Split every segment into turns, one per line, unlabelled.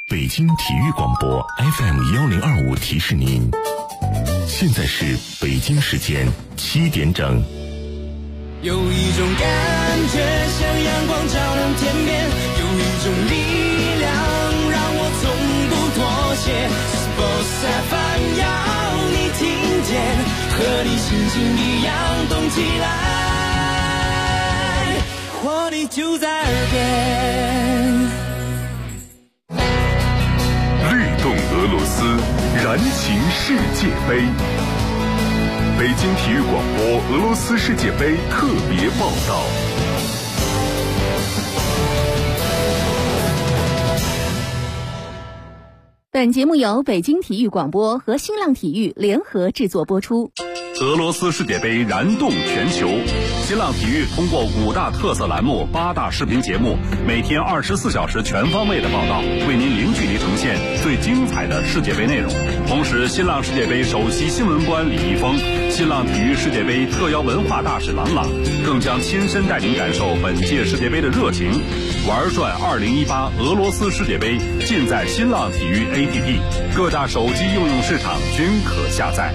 北京体育广播 FM1025提示您，现在是北京时间7点整。
有一种感觉像阳光照亮天边，有一种力量让我从不妥协。Sports FM 要你听见，和你心情一样动起来，活力就在耳边。
律动俄罗斯，燃情世界杯。北京体育广播俄罗斯世界杯特别报道。
本节目由北京体育广播和新浪体育联合制作播出。
俄罗斯世界杯燃动全球，新浪体育通过5大特色栏目、8大视频节目，每天24小时全方位的报道，为您零距离呈现最精彩的世界杯内容。同时，新浪世界杯首席新闻官李易峰、新浪体育世界杯特邀文化大使郎朗，更将亲身带您感受本届世界杯的热情。玩转2018俄罗斯世界杯，尽在新浪体育 APP， 各大手机应用市场均可下载。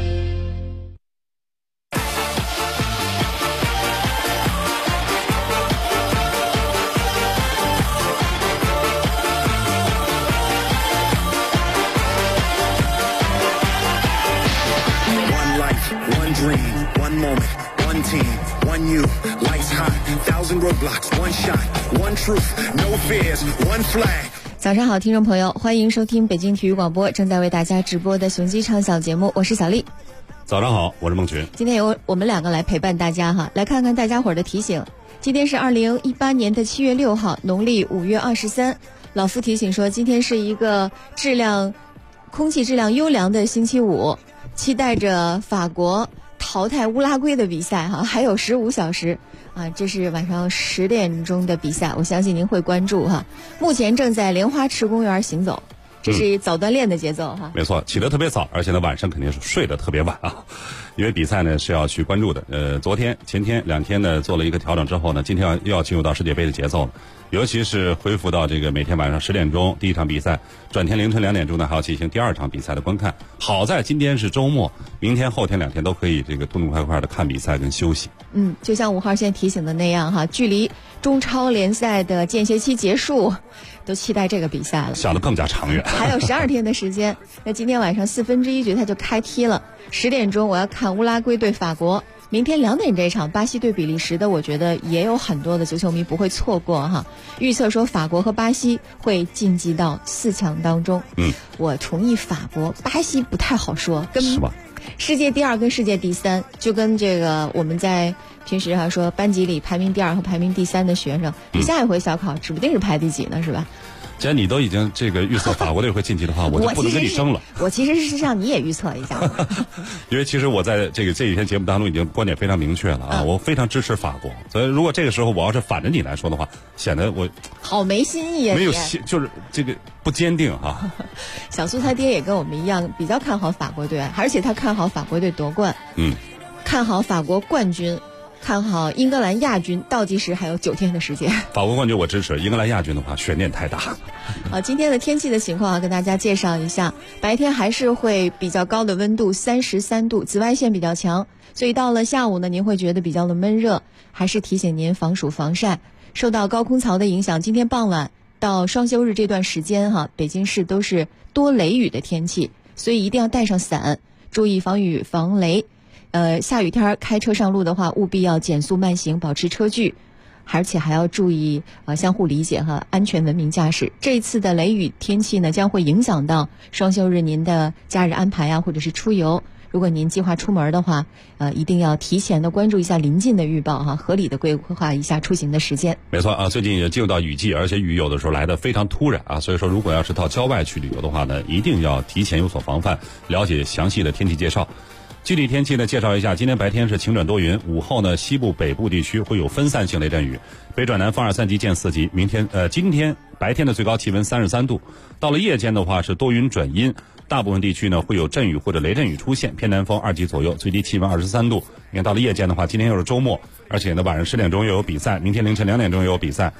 One moment, one team, one you, lights hot, 1,000 roadblocks, one shot, one truth, no fears, one flag。
早上好，听众朋友，欢迎收听北京体育广播正在为大家直播的雄鸡畅晓节目，我是小丽。
早上好，我是孟群。
今天由我们两个来陪伴大家哈，来看看大家伙的提醒。今天是2018年的7月6号，农历5月23。老夫提醒说，今天是一个空气质量优良的星期五，期待着法国淘汰乌拉圭的比赛哈，还有15小时啊，这是晚上10点钟的比赛，我相信您会关注哈。目前正在莲花池公园行走，这是早锻炼的节奏哈。
没错，起得特别早，而且呢晚上肯定是睡得特别晚啊，因为比赛呢是要去关注的。昨天、前天2天呢做了一个调整之后呢，今天又要进入到世界杯的节奏了。尤其是恢复到这个每天晚上10点钟第一场比赛，转天凌晨2点钟呢还要进行第2场比赛的观看。好在今天是周末，明天后天2天都可以这个痛痛快快的看比赛跟休息。
就像5号线提醒的那样哈，距离中超联赛的间歇期结束，都期待这个比赛了，
想得更加长远。
还有12天的时间，那今天晚上1/4局它就开踢了，10点钟我要看乌拉圭对法国。明天2点这场巴西对比利时的，我觉得也有很多的足球迷不会错过哈。预测说法国和巴西会晋级到4强当中。我同意法国，巴西不太好说，跟世界第2跟世界第3，就跟这个我们在平时哈说班级里排名第2和排名第3的学生，你下一回小考指不定是排第几呢，是吧？
既然你都已经这个预测法国队会晋级的话，我就不能跟你争了。
我其实是让你也预测一下，
因为其实我在这几天节目当中已经观点非常明确了啊，我非常支持法国。所以如果这个时候我要是反着你来说的话，显得我
好没新意啊，
没有就是这个不坚定哈。
小苏他爹也跟我们一样，比较看好法国队，而且他看好法国队夺冠，看好法国冠军。看好英格兰亚军，倒计时还有9天的时间。
法国冠军我支持，英格兰亚军的话悬念太大。
好，今天的天气的情况跟大家介绍一下。白天还是会比较高的温度，33度，紫外线比较强，所以到了下午呢，您会觉得比较的闷热，还是提醒您防暑防晒。受到高空槽的影响，今天傍晚到双休日这段时间哈，北京市都是多雷雨的天气，所以一定要带上伞，注意防雨防雷。下雨天开车上路的话，务必要减速慢行，保持车距，而且还要注意相互理解和安全文明驾驶。这一次的雷雨天气呢，将会影响到双休日您的假日安排啊，或者是出游。如果您计划出门的话，一定要提前的关注一下临近的预报哈，合理的规划一下出行的时间。
没错啊，最近也进入到雨季，而且雨有的时候来得非常突然啊，所以说如果要是到郊外去旅游的话呢，一定要提前有所防范，了解详细的天气介绍。具体天气呢，介绍一下，今天白天是晴转多云，午后呢西部北部地区会有分散性雷阵雨，北转南风2、3级见4级。今天白天的最高气温33度，到了夜间的话是多云转阴，大部分地区呢会有阵雨或者雷阵雨出现，偏南风2级左右，最低气温23度。你看到了夜间的话，今天又是周末，而且呢晚上10点钟又有比赛，明天凌晨2点钟又有比赛。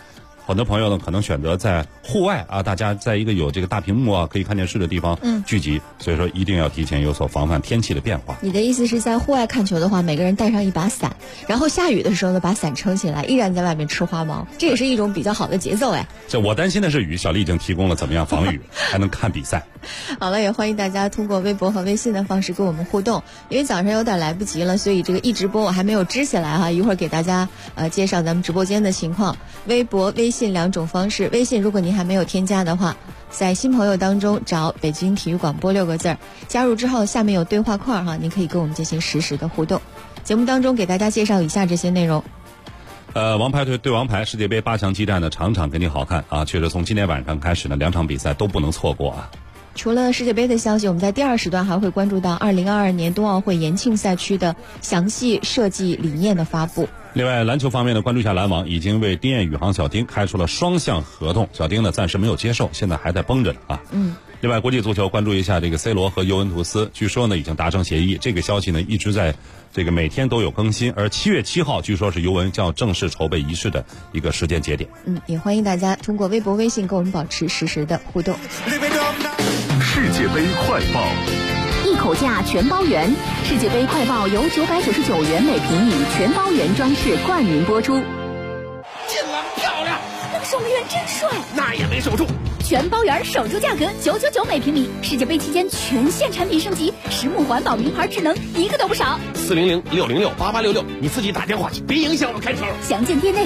很多朋友呢可能选择在户外啊，大家在一个有这个大屏幕啊可以看电视的地方聚集，所以说一定要提前有所防范天气的变化。
你的意思是在户外看球的话，每个人带上一把伞，然后下雨的时候呢把伞撑起来，依然在外面吃花毛，这也是一种比较好的节奏哎。
这我担心的是雨，小丽已经提供了怎么样防雨还能看比赛。
好了，也欢迎大家通过微博和微信的方式跟我们互动，因为早上有点来不及了，所以这个一直播我还没有支起来哈，一会儿给大家介绍咱们直播间的情况。微博、微信2种方式，微信如果您还没有添加的话，在新朋友当中找北京体育广播6个字，加入之后下面有对话框哈，您可以跟我们进行实时的互动。节目当中给大家介绍以下这些内容。
王牌对王牌，世界杯8强激战呢场场给你好看啊！确实从今天晚上开始呢，2场比赛都不能错过啊。
除了世界杯的消息，我们在第2时段还会关注到2022年冬奥会延庆赛区的详细设计理念的发布。
另外，篮球方面呢，关注一下篮网已经为丁彦雨航小丁开出了双向合同，小丁呢暂时没有接受，现在还在绷着呢啊。另外，国际足球关注一下这个 C 罗和尤文图斯，据说呢已经达成协议，这个消息呢一直在这个每天都有更新，而7月7号据说是尤文将要正式筹备仪式的一个时间节点。
也欢迎大家通过微博、微信跟我们保持实时的互动。
世界杯快报，
一口价全包圆，世界杯快报由999元每平米全包圆装饰冠名播出。
进了，漂亮！
那个守门员真帅，
那也没守住。
全包圆守住价格999每平米，世界杯期间全线产品升级，实木环保名牌智能一个都不少。
400-606-8866，你自己打电话去，别影响我开球。
详见店内。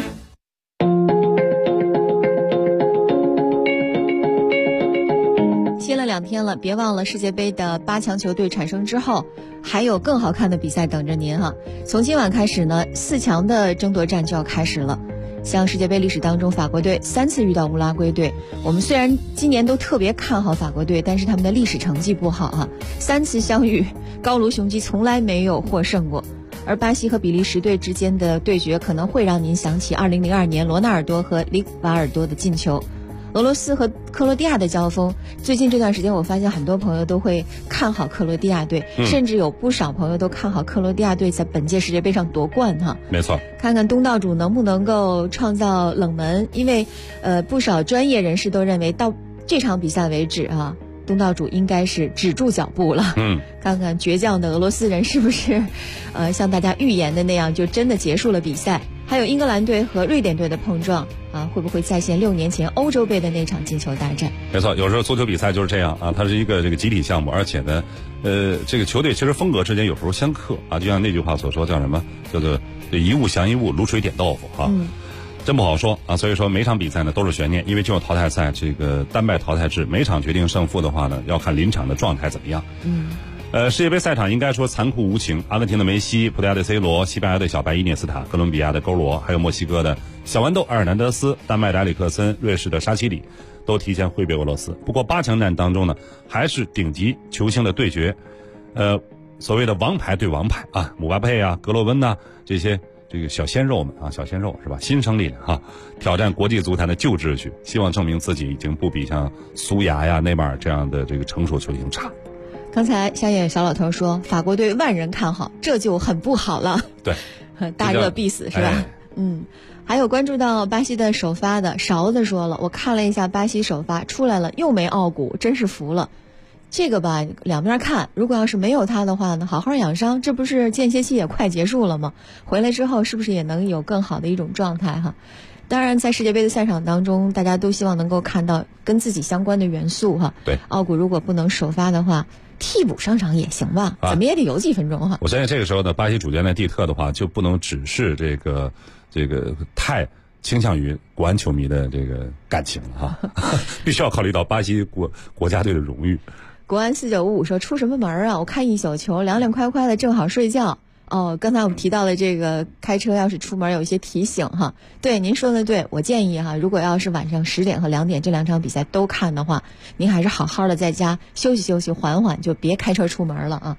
歇了2天了，别忘了世界杯的8强球队产生之后，还有更好看的比赛等着您哈。从今晚开始呢，4强的争夺战就要开始了。像世界杯历史当中，法国队3次遇到乌拉圭队，我们虽然今年都特别看好法国队，但是他们的历史成绩不好哈，3次相遇，高卢雄鸡从来没有获胜过。而巴西和比利时队之间的对决可能会让您想起2002年罗纳尔多和里瓦尔多的进球。俄罗斯和克罗地亚的交锋，最近这段时间我发现很多朋友都会看好克罗地亚队，甚至有不少朋友都看好克罗地亚队在本届世界杯上夺冠哈。
没错，
看看东道主能不能够创造冷门，因为不少专业人士都认为到这场比赛为止啊，东道主应该是止住脚步了。看看倔强的俄罗斯人是不是像大家预言的那样就真的结束了比赛。还有英格兰队和瑞典队的碰撞啊，会不会再现6年前欧洲杯的那场进球大战？
没错，有时候足球比赛就是这样啊，它是一个这个集体项目，而且呢，这个球队其实风格之间有时候相克啊，就像那句话所说，叫什么？叫做一物降一物，卤水点豆腐啊。真不好说啊，所以说每场比赛呢都是悬念，因为进入淘汰赛这个单败淘汰制，每场决定胜负的话呢，要看临场的状态怎么样。世界杯赛场应该说残酷无情，阿根廷的梅西、葡萄牙的 C 罗、西班牙的小白伊涅斯塔、哥伦比亚的勾罗，还有墨西哥的小豌豆埃尔南德斯、丹麦的埃里克森、瑞士的沙奇里，都提前挥别俄罗斯。不过8强战当中呢，还是顶级球星的对决，所谓的王牌对王牌啊，姆巴佩啊、格罗温呐、这些这个小鲜肉们啊，小鲜肉是吧？新生力量啊，挑战国际足坛的旧秩序，希望证明自己已经不比像苏牙呀、内马尔这样的这个成熟球星差。
刚才夏野小老头说法国队万人看好，这就很不好了。
对，
大热必死是吧？还有关注到巴西的首发的勺子说了，我看了一下巴西首发出来了，又没奥古，真是服了。这个吧，两边看，如果要是没有他的话呢，好好养伤，这不是间歇期也快结束了吗？回来之后是不是也能有更好的一种状态哈？当然，在世界杯的赛场当中，大家都希望能够看到跟自己相关的元素哈。
对，
奥古如果不能首发的话，替补上场也行吧，怎么也得有几分钟哈。
我相信这个时候呢，巴西主教练蒂特的话就不能只是这个太倾向于国安球迷的这个感情了哈，必须要考虑到巴西国家队的荣誉。
国安4955说出什么门啊？我看一宿球，凉凉快快的，正好睡觉。哦，刚才我们提到的这个开车要是出门有一些提醒哈。对，您说的对，我建议哈，如果要是晚上10点和2点这2场比赛都看的话，您还是好好的在家休息休息，缓缓，就别开车出门了啊。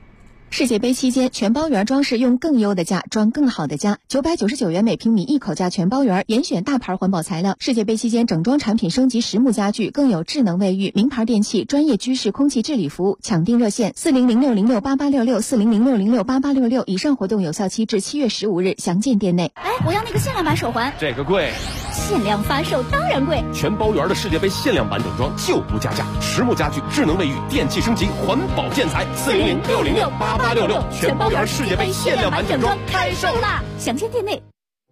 世界杯期间，全包园装饰用更优的价装更好的家，999元每平米一口价全包园，严选大牌环保材料。世界杯期间，整装产品升级实木家具，更有智能卫浴、名牌电器、专业居室空气治理服务。抢订热线4006068866，4006068866。以上活动有效期至7月15日，详见店内。
哎，我要那个限量版手环。
这个贵。
限量发售当然贵。
全包园的世界杯限量版整装就不加价，实木家具、智能卫浴、电器升级、环保建材。400-606-8866，全包园世界杯限量版整装开售啦！
详见店内。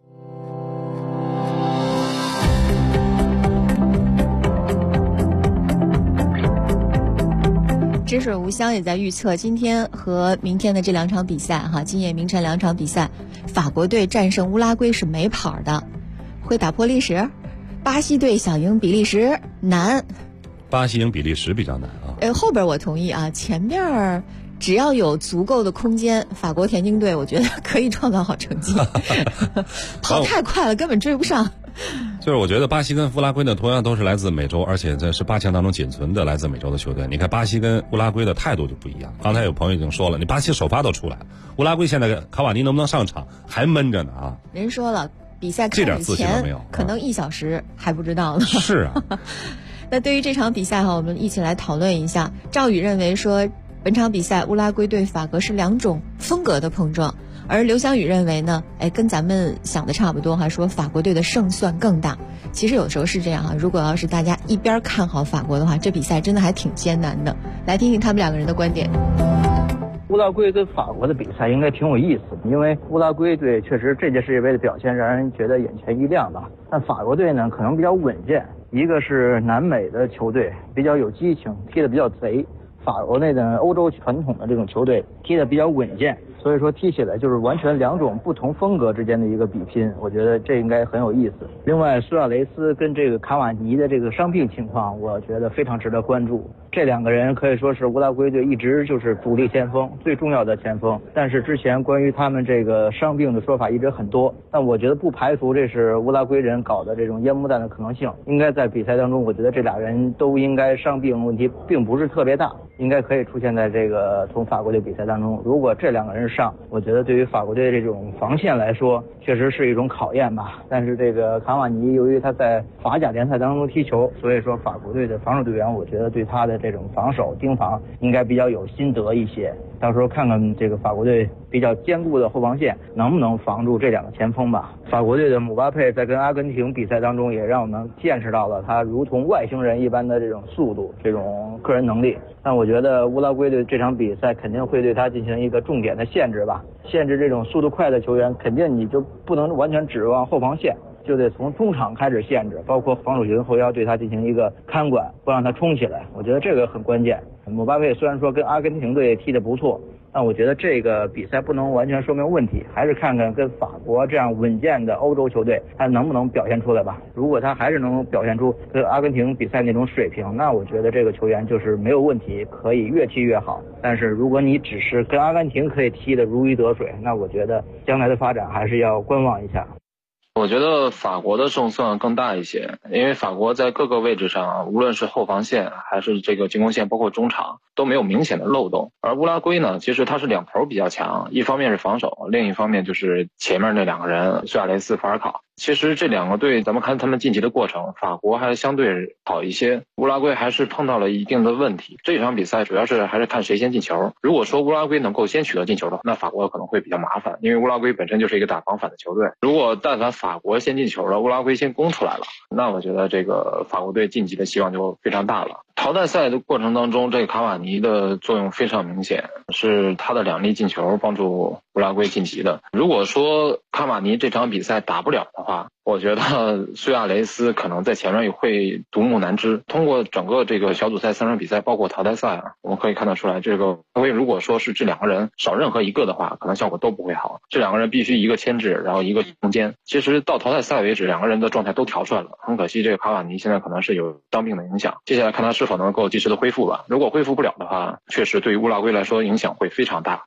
止水无香也在预测今天和明天的这2场比赛哈，今夜明晨2场比赛，法国队战胜乌拉圭是没跑的，会打破历史。巴西队想赢比利时难，
巴西赢比利时比较难啊。
后边我同意啊，前边只要有足够的空间，法国田径队我觉得可以创造好成绩。跑太快了，根本追不上。
就是我觉得巴西跟乌拉圭呢，同样都是来自美洲，而且这是8强当中仅存的来自美洲的球队。你看巴西跟乌拉圭的态度就不一样。刚才有朋友已经说了，你巴西首发都出来了，乌拉圭现在卡瓦尼能不能上场还闷着呢啊！
人说了，比赛开始前可能1小时还不知道呢。
是啊。
那对于这场比赛哈，我们一起来讨论一下。赵宇认为说，本场比赛乌拉圭对法国是2种风格的碰撞，而刘翔宇认为呢，跟咱们想的差不多哈，说法国队的胜算更大。其实有时候是这样啊，如果要是大家一边看好法国的话，这比赛真的还挺艰难的。来听听他们2个人的观点。
乌拉圭跟法国的比赛应该挺有意思的，因为乌拉圭队确实这届世界杯的表现让人觉得眼前一亮吧，但法国队呢可能比较稳健，一个是南美的球队比较有激情，踢得比较贼，法国内的欧洲传统的这种球队踢得比较稳健，所以说踢起来就是完全2种不同风格之间的一个比拼，我觉得这应该很有意思。另外苏亚雷斯跟这个卡瓦尼的这个伤病情况，我觉得非常值得关注。这2个人可以说是乌拉圭队一直就是主力前锋，最重要的前锋，但是之前关于他们这个伤病的说法一直很多，但我觉得不排除这是乌拉圭人搞的这种烟幕弹的可能性。应该在比赛当中，我觉得这2人都应该伤病问题并不是特别大，应该可以出现在这个从法国队比赛当中。如果这2个人上，我觉得对于法国队这种防线来说确实是一种考验吧。但是这个卡瓦尼由于他在法甲联赛当中踢球，所以说法国队的防守队员我觉得对他的这种防守盯防应该比较有心得一些。到时候看看这个法国队比较坚固的后防线能不能防住这2个前锋吧。法国队的姆巴佩在跟阿根廷比赛当中也让我们见识到了他如同外星人一般的这种速度，这种个人能力。但我觉得乌拉圭队这场比赛肯定会对他进行一个重点的限制吧，限制这种速度快的球员，肯定你就不能完全指望后防线，就得从中场开始限制，包括防守型后腰对他进行一个看管，不让他冲起来，我觉得这个很关键。姆巴佩虽然说跟阿根廷队踢得不错，但我觉得这个比赛不能完全说明问题，还是看看跟法国这样稳健的欧洲球队他能不能表现出来吧。如果他还是能表现出跟阿根廷比赛那种水平，那我觉得这个球员就是没有问题，可以越踢越好。但是如果你只是跟阿根廷可以踢得如鱼得水，那我觉得将来的发展还是要观望一下。
我觉得法国的胜算更大一些，因为法国在各个位置上，无论是后防线还是这个进攻线，包括中场都没有明显的漏洞。而乌拉圭呢，其实它是2头比较强，一方面是防守，另一方面就是前面那2个人苏亚雷斯、法尔考。其实这2个队咱们看他们晋级的过程，法国还相对好一些，乌拉圭还是碰到了一定的问题。这场比赛主要是还是看谁先进球。如果说乌拉圭能够先取得进球的话，那法国可能会比较麻烦，因为乌拉圭本身就是一个打防反的球队。如果但凡法国先进球了，乌拉圭先攻出来了，那我觉得这个法国队晋级的希望就非常大了。淘汰赛的过程当中，这个卡瓦尼的作用非常明显，是他的2粒进球帮助乌拉圭晋级的。如果说卡瓦尼这场比赛打不了的话，我觉得苏亚雷斯可能在前面也会独木难支。通过整个这个小组赛3场比赛，包括淘汰赛我们可以看得出来，这个如果说是这2个人少任何一个的话，可能效果都不会好。这2个人必须一个牵制，然后一个中间。其实到淘汰赛为止，2个人的状态都调出来了。很可惜，这个卡瓦尼现在可能是有伤病的影响，接下来看他是否能够及时的恢复吧。如果恢复不了的话，确实对于乌拉圭来说影响会非常大。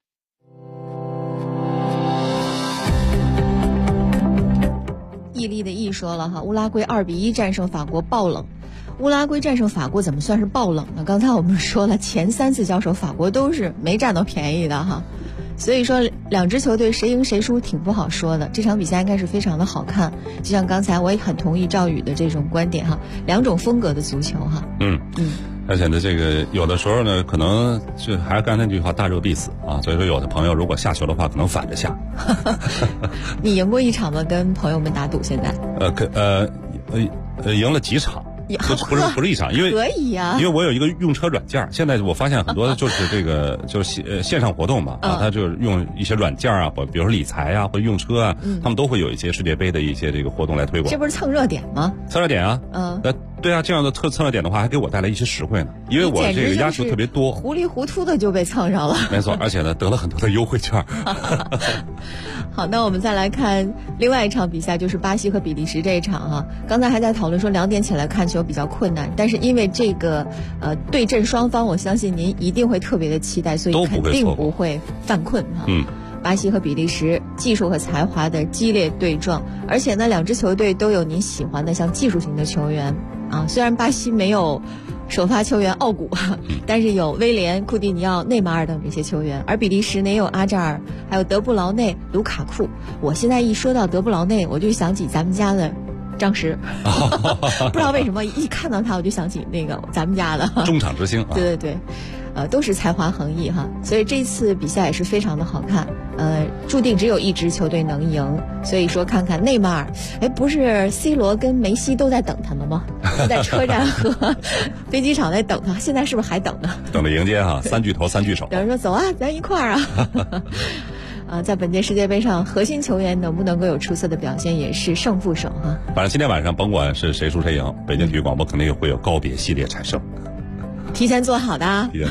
毅力的毅说了哈，乌拉圭2-1战胜法国爆冷。乌拉圭战胜法国怎么算是爆冷呢？刚才我们说了，前3次交手法国都是没占到便宜的哈，所以说两支球队谁赢谁输挺不好说的。这场比赛应该是非常的好看，就像刚才我也很同意赵宇的这种观点哈，两种风格的足球哈。
而且呢，这个有的时候呢，可能就还是刚才那句话，大热必死啊。所以说，有的朋友如果下球的话，可能反着下。
你赢过一场吗？跟朋友们打赌？现在？
赢了几场。不是一场，因为
可以啊，
因为我有一个用车软件，现在我发现很多就是这个就是线上活动嘛他就是用一些软件啊，或比如说理财啊，或者用车啊，他们都会有一些世界杯的一些这个活动来推广。
这不是蹭热点吗？
蹭热点啊，对啊，这样的蹭热点的话，还给我带来一些实惠呢，因为我这个要求特别多，
糊里糊涂的就被蹭上了。
没错，而且呢，得了很多的优惠券。
好，那我们再来看另外一场比赛，就是巴西和比利时这一场哈。刚才还在讨论说2点起来看球比较困难，但是因为这个对阵双方，我相信您一定会特别的期待，所以肯定不会犯困哈。巴西和比利时技术和才华的激烈对撞，而且呢，两支球队都有您喜欢的像技术型的球员啊。虽然巴西没有首发球员奥古，但是有威廉、库蒂尼奥、内马尔等这些球员，而比利时呢也有阿扎尔，还有德布劳内、卢卡库。我现在一说到德布劳内，我就想起咱们家的张弛，不知道为什么一看到他我就想起那个咱们家的
中场之星。
对对对。都是才华横溢哈，所以这次比赛也是非常的好看。注定只有一支球队能赢，所以说看看内马尔，不是 C 罗跟梅西都在等他们吗？都在车站和飞机场在等他，现在是不是还等呢？
等着迎接哈，3巨头3巨手。
有人说走啊，咱一块儿啊。在本届世界杯上，核心球员能不能够有出色的表现，也是胜负手哈。
反正今天晚上甭管是谁输谁赢，北京体育广播肯定也会有告别系列产生。
提前做好的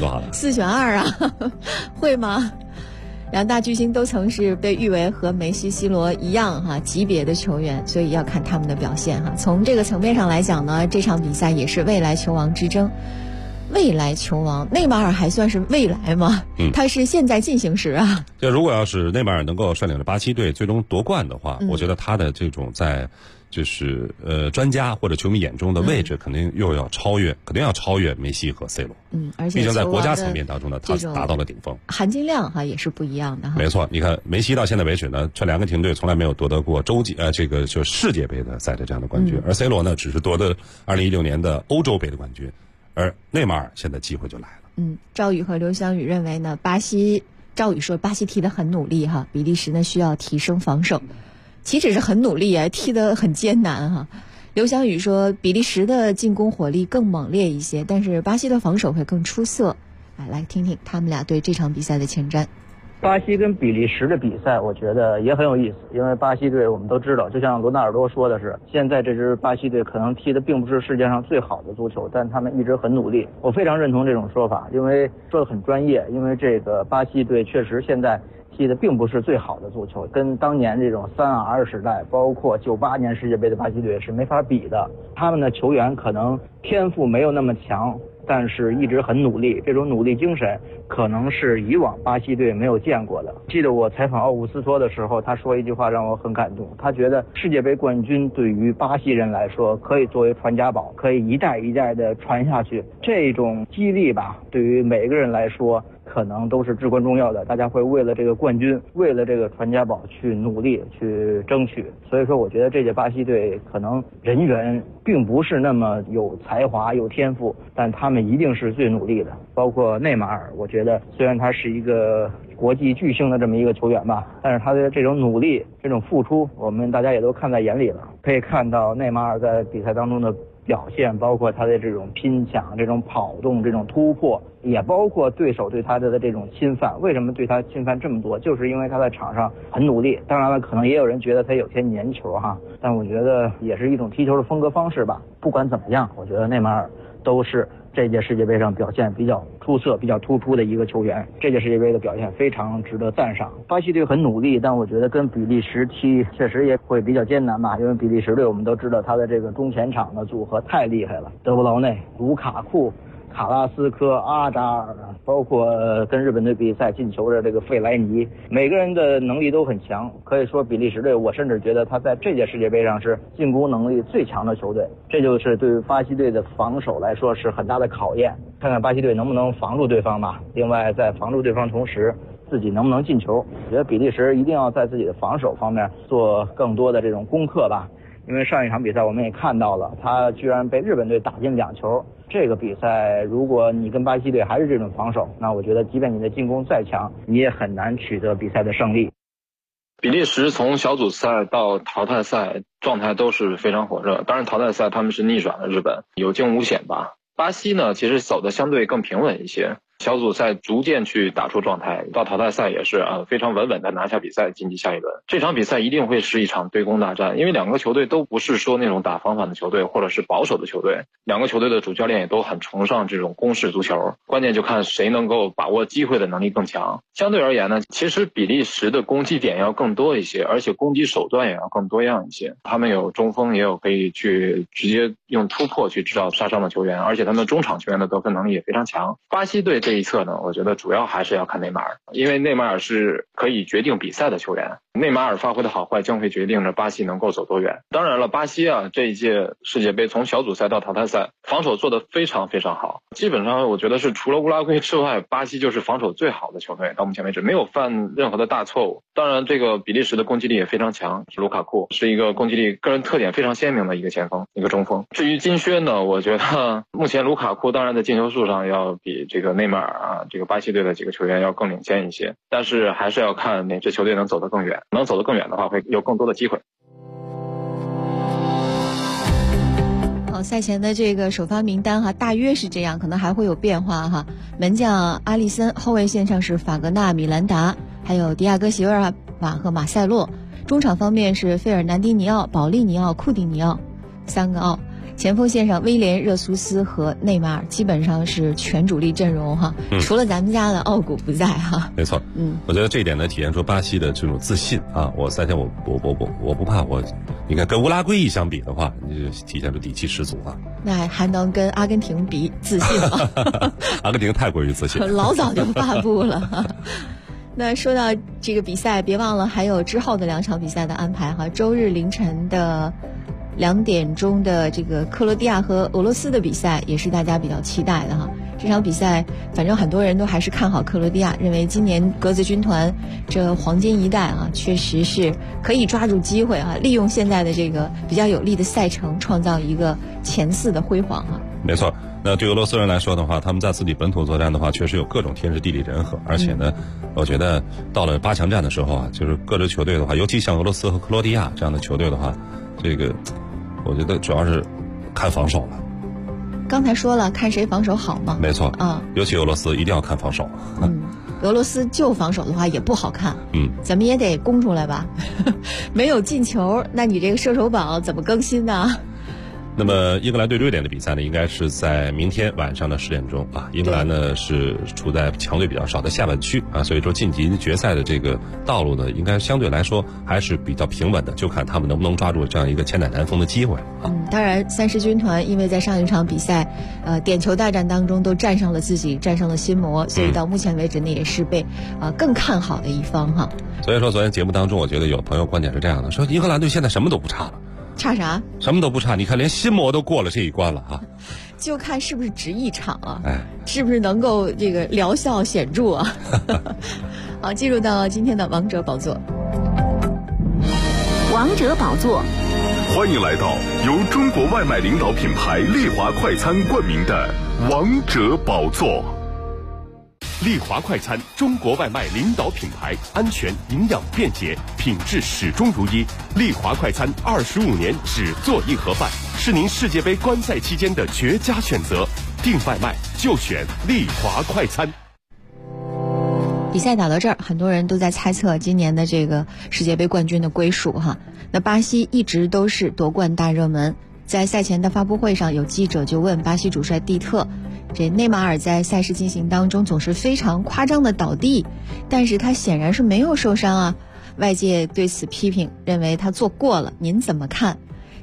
4选2啊，会吗？两大巨星都曾是被誉为和梅西、C 罗一样级别的球员，所以要看他们的表现哈。从这个层面上来讲呢，这场比赛也是未来球王之争。未来球王内马尔还算是未来吗？他是现在进行时啊。
就如果要是内马尔能够率领着巴西队最终夺冠的话，我觉得他的这种在就是专家或者球迷眼中的位置肯定要超越梅西和 C 罗。
而且
毕竟在国家层面当中呢，他达到了顶峰，
含金量也是不一样的。
没错，你看梅西到现在为止呢，这两个球队从来没有夺得过这个就世界杯的赛的这样的冠军，而 C 罗呢只是夺得2016年的欧洲杯的冠军，而内马尔现在机会就来了。
赵宇和刘翔宇认为呢，赵宇说巴西踢得很努力哈，比利时呢需要提升防守。岂止是很努力踢得很艰难哈。刘翔宇说，比利时的进攻火力更猛烈一些，但是巴西的防守会更出色。来听听他们俩对这场比赛的前瞻。
巴西跟比利时的比赛，我觉得也很有意思，因为巴西队我们都知道，就像罗纳尔多说的是，现在这支巴西队可能踢的并不是世界上最好的足球，但他们一直很努力。我非常认同这种说法，因为说的很专业，因为这个巴西队确实现在踢的并不是最好的足球，跟当年这种3R 时代，包括98年世界杯的巴西队是没法比的。他们的球员可能天赋没有那么强，但是一直很努力，这种努力精神可能是以往巴西队没有见过的。记得我采访奥古斯托的时候，他说一句话让我很感动，他觉得世界杯冠军对于巴西人来说可以作为传家宝，可以一代一代的传下去。这种激励吧，对于每个人来说可能都是至关重要的，大家会为了这个冠军，为了这个传家宝去努力去争取。所以说我觉得这届巴西队可能人员并不是那么有才华有天赋，但他们一定是最努力的。包括内马尔，我觉得虽然他是一个国际巨星的这么一个球员吧，但是他的这种努力这种付出我们大家也都看在眼里了。可以看到内马尔在比赛当中的表现，包括他的这种拼抢、这种跑动、这种突破，也包括对手对他的这种侵犯。为什么对他侵犯这么多？就是因为他在场上很努力。当然了，可能也有人觉得他有些粘球但我觉得也是一种踢球的风格方式吧。不管怎么样，我觉得内马尔都是这届世界杯上表现比较出色、比较突出的一个球员。这届世界杯的表现非常值得赞赏。巴西队很努力，但我觉得跟比利时踢确实也会比较艰难吧，因为比利时队我们都知道他的这个中前场的组合太厉害了，德布劳内、卢卡库、 卡拉斯科、阿扎尔，包括跟日本队比赛进球的这个费莱尼，每个人的能力都很强。可以说比利时队，我甚至觉得他在这届世界杯上是进攻能力最强的球队。这就是对于巴西队的防守来说是很大的考验，看看巴西队能不能防住对方吧。另外，在防住对方同时，自己能不能进球？我觉得比利时一定要在自己的防守方面做更多的这种功课吧。因为上一场比赛我们也看到了，他居然被日本队打进2球。这个比赛如果你跟巴西队还是这种防守，那我觉得即便你的进攻再强，你也很难取得比赛的胜利。
比利时从小组赛到淘汰赛状态都是非常火热，当然淘汰赛他们是逆转了日本，有惊无险吧。巴西呢，其实走的相对更平稳一些，小组赛逐渐去打出状态，到淘汰赛也是非常稳稳的拿下比赛，晋级下一轮。这场比赛一定会是一场对攻大战，因为两个球队都不是说那种打防反的球队，或者是保守的球队，两个球队的主教练也都很崇尚这种攻势足球，关键就看谁能够把握机会的能力更强。相对而言呢，其实比利时的攻击点要更多一些，而且攻击手段也要更多样一些，他们有中锋，也有可以去直接用突破去制造杀伤的球员，而且他们中场球员的得分能力也非常强。巴西队这一侧呢，我觉得主要还是要看内马尔，因为内马尔是可以决定比赛的球员，内马尔发挥的好坏将会决定着巴西能够走多远。当然了，巴西这一届世界杯从小组赛到淘汰赛，防守做得非常非常好，基本上我觉得是除了乌拉圭之外，巴西就是防守最好的球队，到目前为止没有犯任何的大错误。当然这个比利时的攻击力也非常强，卢卡库是一个攻击力个人特点非常鲜明的一个前锋，一个中锋。至于金靴呢，我觉得目前卢卡库当然在进球数上要比这个内马尔这个巴西队的几个球员要更领先一些，但是还是要看哪支球队能走得更远，能走得更远的话会有更多的机会。
赛前的这个首发名单大约是这样，可能还会有变化门将阿利森，后卫线上是法格纳、米兰达，还有迪亚哥·席维尔瓦和马塞洛。中场方面是费尔南迪尼奥、保利尼奥、库蒂尼奥3个奥。前锋线上威廉、热苏斯和内马尔基本上是全主力阵容除了咱们家的奥古不在
没错，我觉得这一点呢体现出巴西的这种自信我赛前我不怕，你看跟乌拉圭一相比的话，你就体现出底气十足
那还能跟阿根廷比自信吗？
阿根廷太过于自信，
老早就发布了。那说到这个比赛，别忘了还有之后的2场比赛的安排周日凌晨的2点钟的这个克罗地亚和俄罗斯的比赛也是大家比较期待的这场比赛反正很多人都还是看好克罗地亚，认为今年格子军团这黄金一代确实是可以抓住机会利用现在的这个比较有利的赛程，创造一个前4的辉煌
没错，那对俄罗斯人来说的话，他们在自己本土作战的话，确实有各种天时地利人和，而且呢，我觉得到了8强战的时候就是各支球队的话，尤其像俄罗斯和克罗地亚这样的球队的话，这个我觉得主要是看防守了。
刚才说了，看谁防守好嘛。
没错尤其俄罗斯一定要看防守。
俄罗斯就防守的话也不好看。咱们也得攻出来吧。没有进球，那你这个射手榜怎么更新呢？
那么英格兰对瑞典的比赛呢，应该是在明天晚上的10点钟英格兰呢是处在强队比较少的下半区所以说晋级决赛的这个道路呢，应该相对来说还是比较平稳的，就看他们能不能抓住这样一个千载难逢的机会
当然三狮军团因为在上一场比赛点球大战当中都战胜了心魔，所以到目前为止呢也是被更看好的一方
所以说昨天节目当中，我觉得有朋友观点是这样的，说英格兰队现在什么都不差了。
差啥？
什么都不差，你看连心魔都过了这一关了
就看是不是值一场是不是能够这个疗效显著好，进入到今天的王者宝座。
王者宝座，
欢迎来到由中国外卖领导品牌丽华快餐冠名的王者宝座。
丽华快餐，中国外卖领导品牌，安全、营养、便捷，品质始终如一。丽华快餐25年只做硬盒饭，是您世界杯观赛期间的绝佳选择。订外卖就选丽华快餐。
比赛打到这儿，很多人都在猜测今年的这个世界杯冠军的归属那巴西一直都是夺冠大热门。在赛前的发布会上，有记者就问巴西主帅蒂特，这内马尔在赛事进行当中总是非常夸张的倒地，但是他显然是没有受伤外界对此批评，认为他做过了，您怎么看？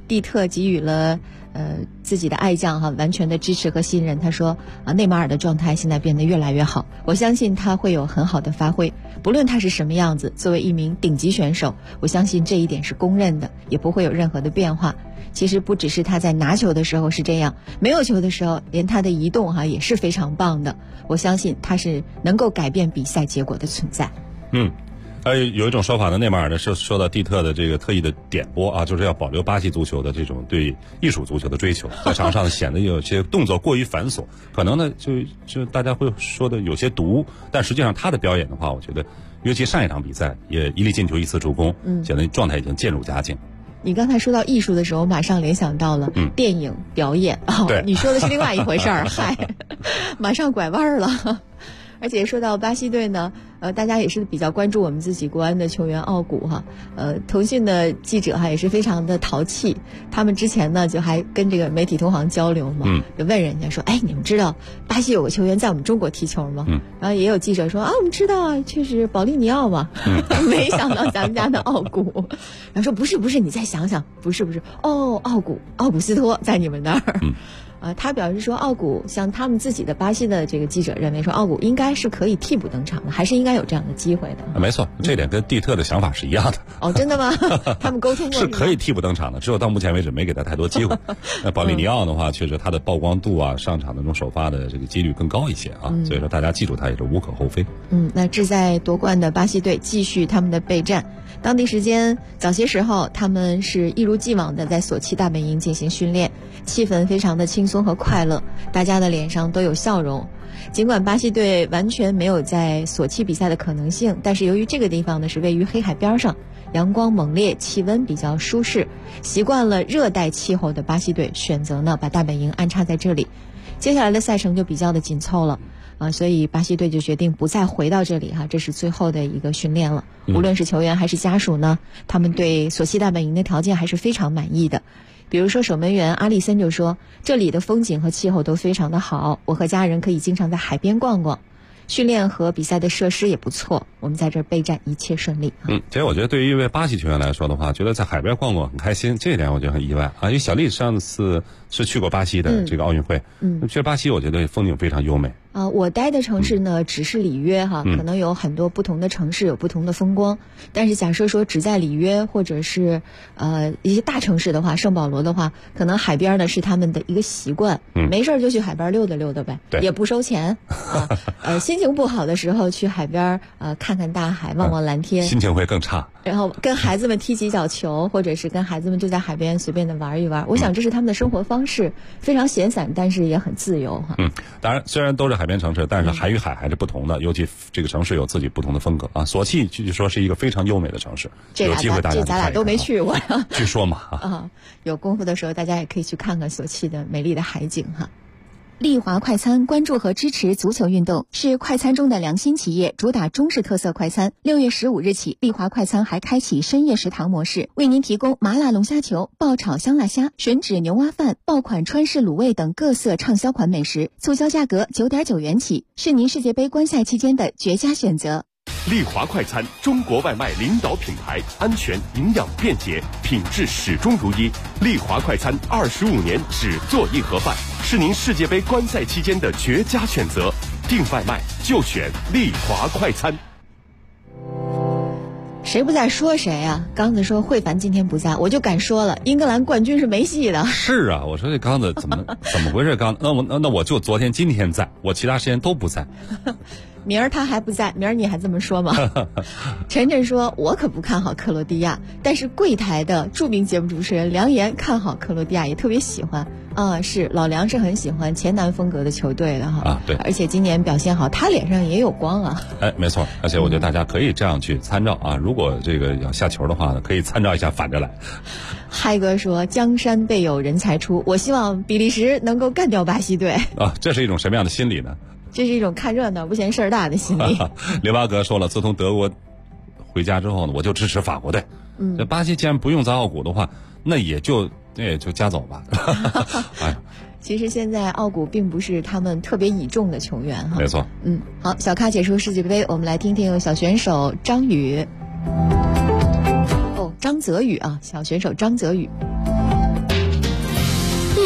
蒂特给予了自己的爱将完全的支持和信任。他说内马尔的状态现在变得越来越好，我相信他会有很好的发挥，不论他是什么样子，作为一名顶级选手，我相信这一点是公认的，也不会有任何的变化。其实不只是他在拿球的时候是这样，没有球的时候连他的移动也是非常棒的，我相信他是能够改变比赛结果的存在。
有一种说法呢，内马尔呢是说到蒂特的这个特意的点拨就是要保留巴西足球的这种对艺术足球的追求，在场上显得有些动作过于繁琐，可能呢就大家会说的有些毒，但实际上他的表演的话，我觉得尤其上一场比赛也一粒进球1次助攻，显得状态已经渐入佳境。
你刚才说到艺术的时候，我马上联想到了电影表演你说的是另外一回事儿，马上拐弯了。而且说到巴西队呢，大家也是比较关注我们自己国安的球员奥古腾讯的记者也是非常的淘气，他们之前呢就还跟这个媒体同行交流嘛，就问人家说，你们知道巴西有个球员在我们中国踢球吗？然后也有记者说我们知道啊，确实保利尼奥嘛，没想到咱们家的奥古，然后说不是，你再想想，不是，奥古斯托在你们那儿。他表示说，奥古像他们自己的巴西的这个记者认为说，奥古应该是可以替补登场的，还是应该有这样的机会的。
没错，这点跟蒂特的想法是一样的。
真的吗？他们沟通过
是可以替补登场的，只有到目前为止没给他太多机会。那保利尼奥的话，确实他的曝光度上场的这种首发的这个几率更高一些所以说大家记住他也是无可厚非。
那志在夺冠的巴西队继续他们的备战。当地时间早些时候，他们是一如既往的在索契大本营进行训练，气氛非常的轻松和快乐，大家的脸上都有笑容。尽管巴西队完全没有在索契比赛的可能性，但是由于这个地方呢是位于黑海边上，阳光猛烈，气温比较舒适，习惯了热带气候的巴西队选择呢把大本营安插在这里。接下来的赛程就比较的紧凑了所以巴西队就决定不再回到这里这是最后的一个训练了。无论是球员还是家属呢，他们对索契大本营的条件还是非常满意的。比如说守门员阿里森就说，这里的风景和气候都非常的好，我和家人可以经常在海边逛逛，训练和比赛的设施也不错，我们在这儿备战一切顺利。
其实我觉得对于一位巴西球员来说的话，觉得在海边逛逛很开心，这一点我觉得很意外因为小丽上次是去过巴西的这个奥运会，其实巴西我觉得风景非常优美。
我待的城市呢只是里约可能有很多不同的城市有不同的风光，但是假设说只在里约或者是一些大城市的话，圣保罗的话，可能海边呢是他们的一个习惯，没事就去海边溜达溜达呗，也不收钱心情不好的时候去海边看看大海，望望蓝天，
心情会更差。
然后跟孩子们踢几脚球，或者是跟孩子们就在海边随便的玩一玩，我想这是他们的生活方式，非常闲散，但是也很自由
当然虽然都是海边城市，但是海与海还是不同的，尤其这个城市有自己不同的风格索契据说是一个非常优美的城市，有机会大家
咱俩都没去过
据说嘛
有功夫的时候大家也可以去看看索契的美丽的海景
丽华快餐关注和支持足球运动，是快餐中的良心企业，主打中式特色快餐。6月15日起，丽华快餐还开启深夜食堂模式，为您提供麻辣龙虾球、爆炒香辣虾、吮指牛蛙饭、爆款川式卤味等各色畅销款美食，促销价格9.9元起，是您世界杯观赛期间的绝佳选择。
丽华快餐，中国外卖领导品牌，安全、营养、便捷，品质始终如一。丽华快餐25年只做一盒饭，是您世界杯观赛期间的绝佳选择。订外卖就选丽华快餐。
谁不在说谁啊？刚子说慧凡今天不在，我就敢说了，英格兰冠军是没戏的。
是啊，我说这刚子怎么回事？那我就昨天今天在，我其他时间都不在。
明儿他还不在，明儿你还这么说吗？晨晨说，我可不看好克罗地亚，但是柜台的著名节目主持人梁岩看好克罗地亚，也特别喜欢是老梁是很喜欢前南风格的球队的
对，
而且今年表现好，他脸上也有光
没错，而且我觉得大家可以这样去参照如果这个要下球的话呢，可以参照一下反着来。
嗨哥说，江山辈有人才出，我希望比利时能够干掉巴西队
这是一种什么样的心理呢？
这是一种看热闹不嫌事儿大的心理。
刘巴格说了，自从德国回家之后呢，我就支持法国队。这巴西既然不用咱奥古的话，那也就加走吧。
其实现在奥古并不是他们特别倚重的球员
没错。
好，小咖解说世界杯，我们来听听小选手张宇。张泽宇小选手张泽宇。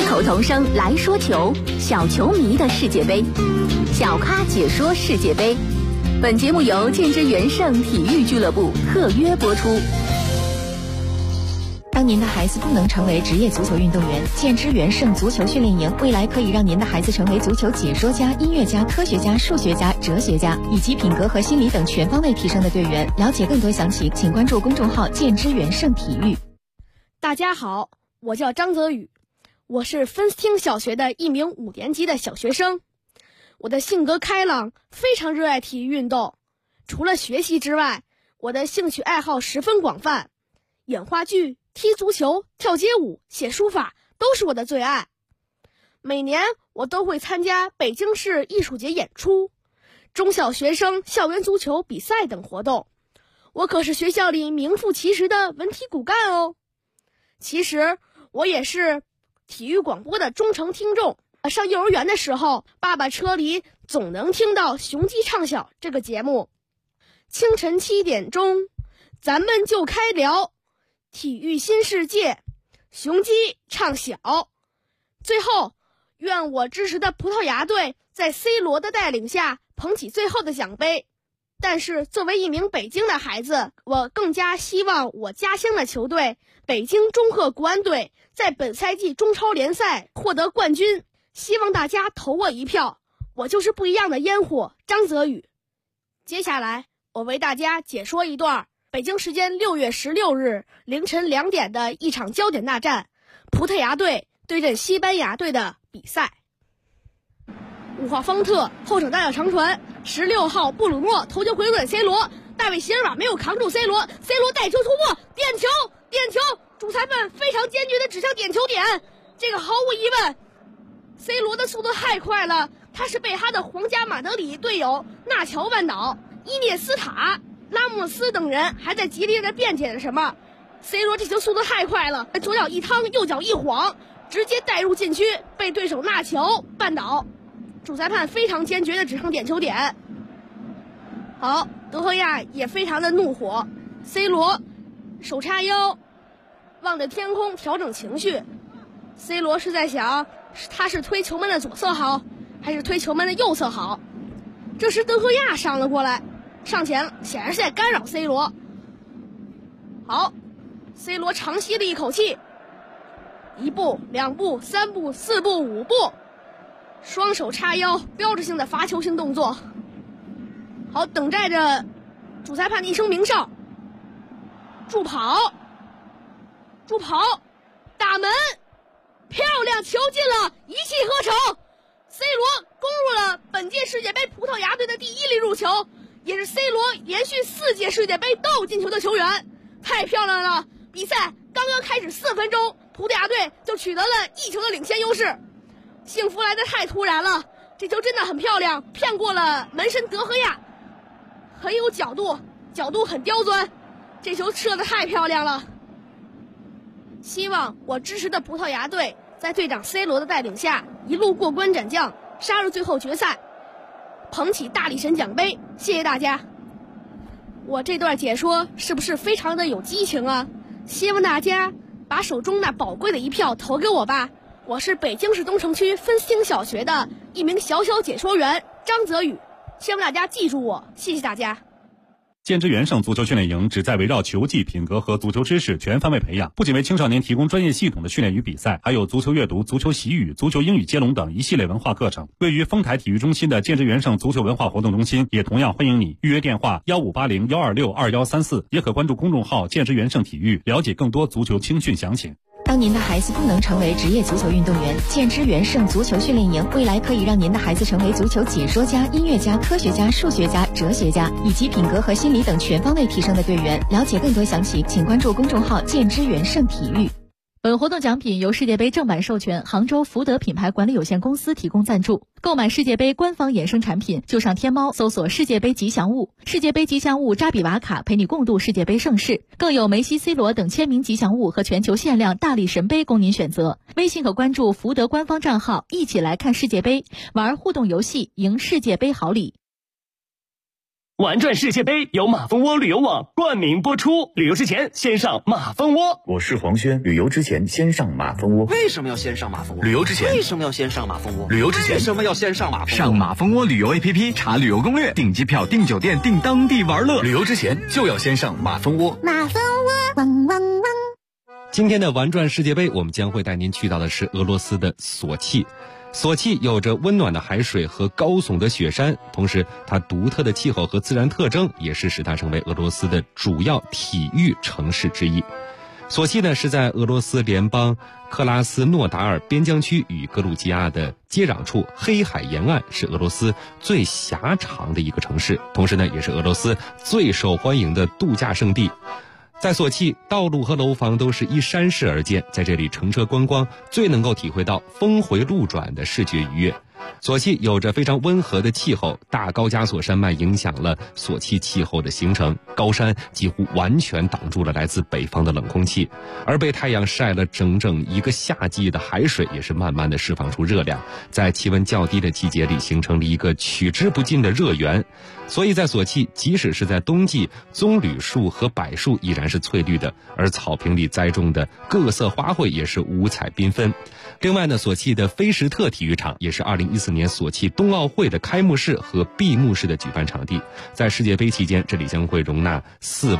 口同声来说球，小球迷的世界杯，小咖解说世界杯。本节目由建之元盛体育俱乐部特约播出。
当您的孩子不能成为职业足球运动员，建之元盛足球训练营未来可以让您的孩子成为足球解说家、音乐家、科学家、数学家、哲学家，以及品格和心理等全方位提升的队员。了解更多详情，请关注公众号建之元盛体育。
大家好，我叫张泽宇，我是分厅小学的一名5年级的小学生。我的性格开朗，非常热爱体育运动。除了学习之外，我的兴趣爱好十分广泛，演话剧、踢足球、跳街舞、写书法都是我的最爱。每年我都会参加北京市艺术节演出、中小学生校园足球比赛等活动。我可是学校里名副其实的文体骨干哦。其实我也是体育广播的忠诚听众。上幼儿园的时候，爸爸车里总能听到雄鸡唱晓这个节目。清晨7点钟，咱们就开聊体育新世界，雄鸡唱晓。最后，愿我支持的葡萄牙队在 C 罗的带领下捧起最后的奖杯。但是作为一名北京的孩子，我更加希望我家乡的球队北京中赫国安队在本赛季中超联赛获得冠军。希望大家投我一票，我就是不一样的烟火张泽宇。接下来我为大家解说一段北京时间6月16日凌晨2点的一场焦点大战，葡萄牙队对阵西班牙队的比赛。5号方特后场大脚长传，16号布鲁诺头球回滚 C 罗，大卫席尔瓦没有扛住 C 罗带球突破，点球，主裁判非常坚决地指向点球点。这个毫无疑问，C 罗的速度太快了，他是被他的皇家马德里队友纳乔绊倒，伊涅斯塔、拉莫斯等人还在极力地辩解着什么。C 罗这球速度太快了，左脚一趟，右脚一晃，直接带入禁区，被对手纳乔绊倒。主裁判非常坚决地指向点球点。好，德赫亚也非常的怒火 ，C 罗手叉腰，望着天空调整情绪。C 罗是在想，他是推球门的左侧好，还是推球门的右侧好？这时德赫亚上了过来，上前了，显然是在干扰 C 罗。好 ，C 罗长吸了一口气，1步、2步、3步、4步、5步，双手叉腰，标志性的罚球性动作。好，等待着主裁判的一声鸣哨，助跑，打门。漂亮，球进了，一气呵成。C 罗攻入了本届世界杯葡萄牙队的第1粒入球，也是 C 罗连续4届世界杯都有进球的球员，太漂亮了！比赛刚刚开始4分钟，葡萄牙队就取得了1球的领先优势。幸福来得太突然了，这球真的很漂亮，骗过了门神德赫亚，很有角度很刁钻，这球射得太漂亮了。希望我支持的葡萄牙队在队长 C 罗的带领下一路过关斩将，杀入最后决赛，捧起大力神奖杯。谢谢大家。我这段解说是不是非常的有激情啊？希望大家把手中那宝贵的一票投给我吧。我是北京市东城区分兴小学的一名小解说员张泽宇，希望大家记住我，谢谢大家。
建之元盛足球训练营旨在围绕球技、品格和足球知识全方位培养，不仅为青少年提供专业系统的训练与比赛，还有足球阅读、足球习语、足球英语接龙等一系列文化课程。位于丰台体育中心的建之元盛足球文化活动中心也同样欢迎你。预约电话1580-126-2134，也可关注公众号建之元盛体育，了解更多足球青训详情。
当您的孩子不能成为职业足球运动员，建之元盛足球训练营未来可以让您的孩子成为足球解说家、音乐家、科学家、数学家、哲学家，以及品格和心理等全方位提升的队员。了解更多详情，请关注公众号建之元盛体育。
本活动奖品由世界杯正版授权杭州福德品牌管理有限公司提供赞助。购买世界杯官方衍生产品，就上天猫搜索世界杯吉祥物，世界杯吉祥物扎比瓦卡陪你共度世界杯盛世，更有梅西、C 罗等签名吉祥物和全球限量大力神杯供您选择。微信可关注福德官方账号，一起来看世界杯，玩互动游戏，赢世界杯好礼。
玩转世界杯由马蜂窝旅游网冠名播出，旅游之前先上马蜂窝。
我是黄轩，旅游之前先上马蜂窝。
为什么要先上马蜂窝？
旅游之前
为什么要先上马蜂窝？
旅游之前
为什么要先上马蜂窝？
上马蜂窝旅游 APP 查旅游攻略，订机票、订酒店、订当地玩乐。
旅游之前就要先上马蜂窝。
马蜂窝，汪汪汪。
今天的玩转世界杯，我们将会带您去到的是俄罗斯的索契。索契有着温暖的海水和高耸的雪山，同时它独特的气候和自然特征也是使它成为俄罗斯的主要体育城市之一。索契呢是在俄罗斯联邦克拉斯诺达尔边疆区与格鲁吉亚的接壤处，黑海沿岸是俄罗斯最狭长的一个城市，同时呢也是俄罗斯最受欢迎的度假胜地。在索契，道路和楼房都是依山势而建，在这里乘车观光最能够体会到峰回路转的视觉愉悦。索契有着非常温和的气候，大高加索山脉影响了索契气候的形成，高山几乎完全挡住了来自北方的冷空气，而被太阳晒了整整一个夏季的海水也是慢慢的释放出热量，在气温较低的季节里形成了一个取之不尽的热源。所以在索契，即使是在冬季，棕榈树和柏树依然是翠绿的，而草坪里栽种的各色花卉也是五彩缤纷。另外呢，索契的菲什特体育场也是2014年索契冬奥会的开幕式和闭幕式的举办场地。在世界杯期间，这里将会容纳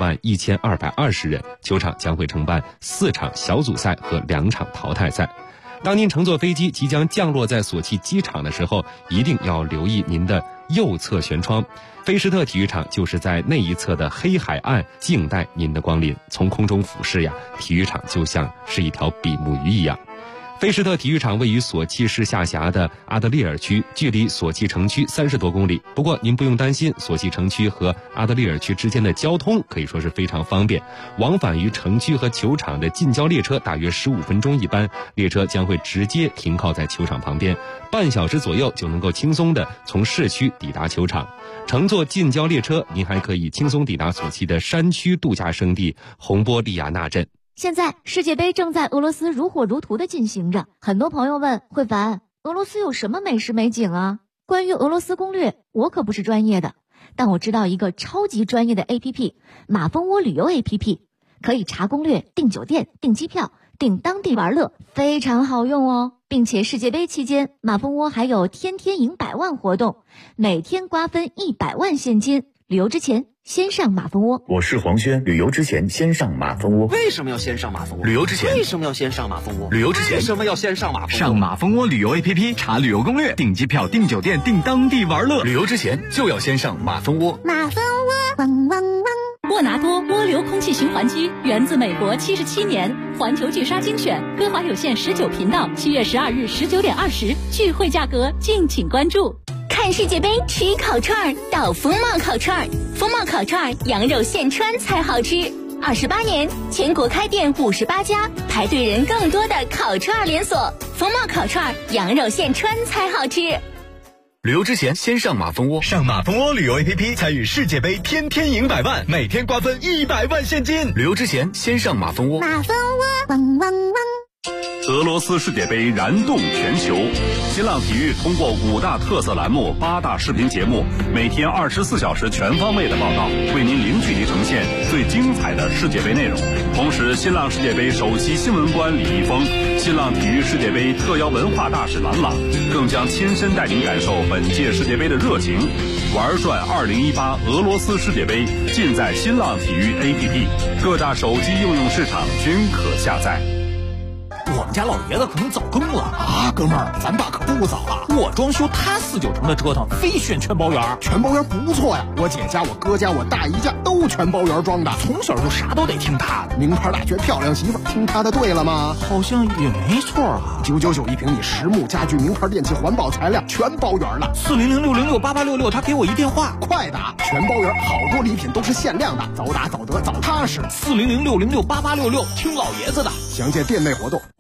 41220人，球场将会承办4场小组赛和2场淘汰赛。当您乘坐飞机即将降落在索契机场的时候，一定要留意您的右侧舷窗。菲什特体育场就是在那一侧的黑海岸静待您的光临。从空中俯视呀，体育场就像是一条比目鱼一样。菲什特体育场位于索契市下辖的阿德利尔区，距离索契城区30多公里。不过您不用担心，索契城区和阿德利尔区之间的交通可以说是非常方便，往返于城区和球场的近郊列车大约15分钟一班，列车将会直接停靠在球场旁边，半小时左右就能够轻松地从市区抵达球场。乘坐近郊列车，您还可以轻松抵达索契的山区度假胜地洪波利亚纳镇。
现在世界杯正在俄罗斯如火如荼地进行着，很多朋友问慧凡，俄罗斯有什么美食美景啊？关于俄罗斯攻略，我可不是专业的，但我知道一个超级专业的 APP， 马蜂窝旅游 APP， 可以查攻略、订酒店、订机票、订当地玩乐，非常好用哦。并且世界杯期间，马蜂窝还有天天赢100万活动，每天瓜分100万现金。旅游之前先上马蜂窝。
我是黄轩，旅游之前先上马蜂窝。
为什么要先上马蜂窝？
旅游之前
为什么要先上马蜂窝？
旅游之前
为什么要先上马蜂窝？
上马蜂窝旅游 APP 查旅游攻略，订机票、订酒店、订当地玩乐。
旅游之前就要先上马蜂窝。
马蜂窝，汪汪汪。
沃拿多涡流空气循环机源自美国77年，环球巨鲨精选，歌华有线19频道，7月12日19点20，聚会价格敬请关注。
看世界杯吃烤串到风貌烤串，风貌烤串羊肉现穿才好吃。28年，全国开店58家，排队人更多的烤串连锁。风貌烤串羊肉现穿才好吃。
旅游之前先上马蜂窝。
上马蜂窝旅游 APP 参与世界杯，天天赢100万，每天瓜分100万现金。
旅游之前先上马蜂窝。
马蜂窝，汪汪汪。
俄罗斯世界杯燃动全球，新浪体育通过5大特色栏目、8大视频节目，每天24小时全方位的报道，为您零距离呈现最精彩的世界杯内容。同时，新浪世界杯首席新闻官李易峰、新浪体育世界杯特邀文化大使郎朗，更将亲身带您感受本届世界杯的热情。玩转2018俄罗斯世界杯，尽在新浪体育 APP， 各大手机应用市场均可下载。
我们家老爷子可能早更了啊，哥们儿，咱爸可不早了。我装修，他4、9成的折腾，非选全包圆。全包圆不错呀，我姐家、我哥家、我大姨家都全包圆装的，从小就啥都得听他的。名牌大学漂亮媳妇，听他的对了吗？好像也没错啊。999一平米，实木家具、名牌电器、环保材料，全包圆了。400-606-8866，他给我一电话，快打！全包圆，好多礼品都是限量的，早打早得早踏实。400-606-8866，听老爷子的。详见店内活动。